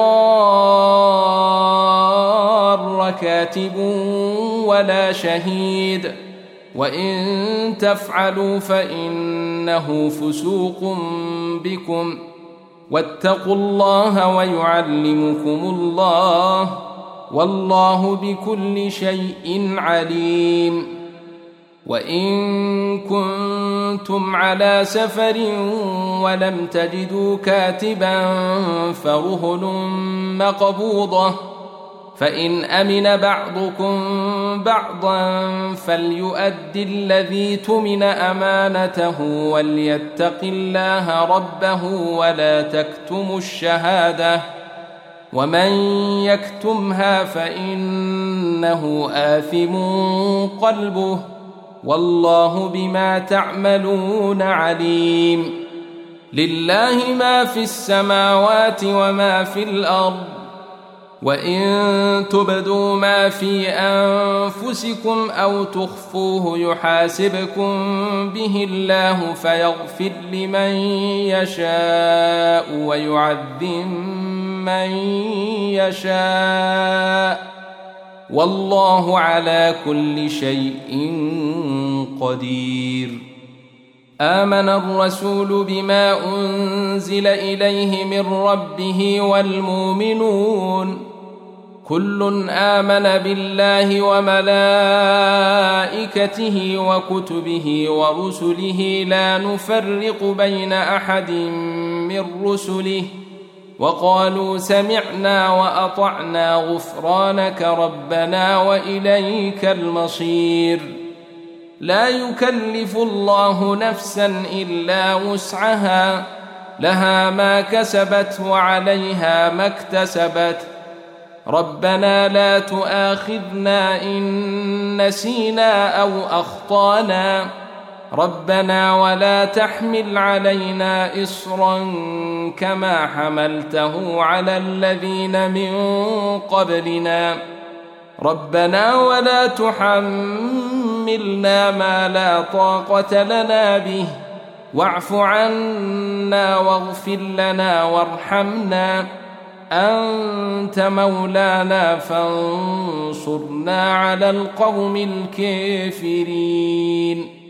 يضار كاتب ولا شهيد وإن تفعلوا فإنه فسوق بكم واتقوا الله ويعلمكم الله والله بكل شيء عليم. وإن كنتم على سفر ولم تجدوا كاتبا فرهن مقبوضة فإن أمن بعضكم بعضا فليؤد الذي تمن أمانته وليتق الله ربه ولا تكتموا الشهادة ومن يكتمها فإنه آثم قلبه والله بما تعملون عليم. لله ما في السماوات وما في الأرض وإن تبدوا ما في أنفسكم أو تخفوه يحاسبكم به الله فيغفر لمن يشاء ويعذب من يشاء والله على كل شيء قدير. آمن الرسول بما أنزل إليه من ربه والمؤمنون كل آمن بالله وملائكته وكتبه ورسله لا نفرق بين أحد من رسله وقالوا سمعنا وأطعنا غفرانك ربنا وإليك المصير. لا يكلف الله نفسا إلا وسعها لها ما كسبت وعليها ما اكتسبت ربنا لا تؤاخذنا إن نسينا أو أخطأنا ربنا ولا تحمل علينا إصرا كما حملته على الذين من قبلنا ربنا ولا تحملنا ما لا طاقة لنا به واعف عنا واغفر لنا وارحمنا أنت مولانا فانصرنا على القوم الكافرين.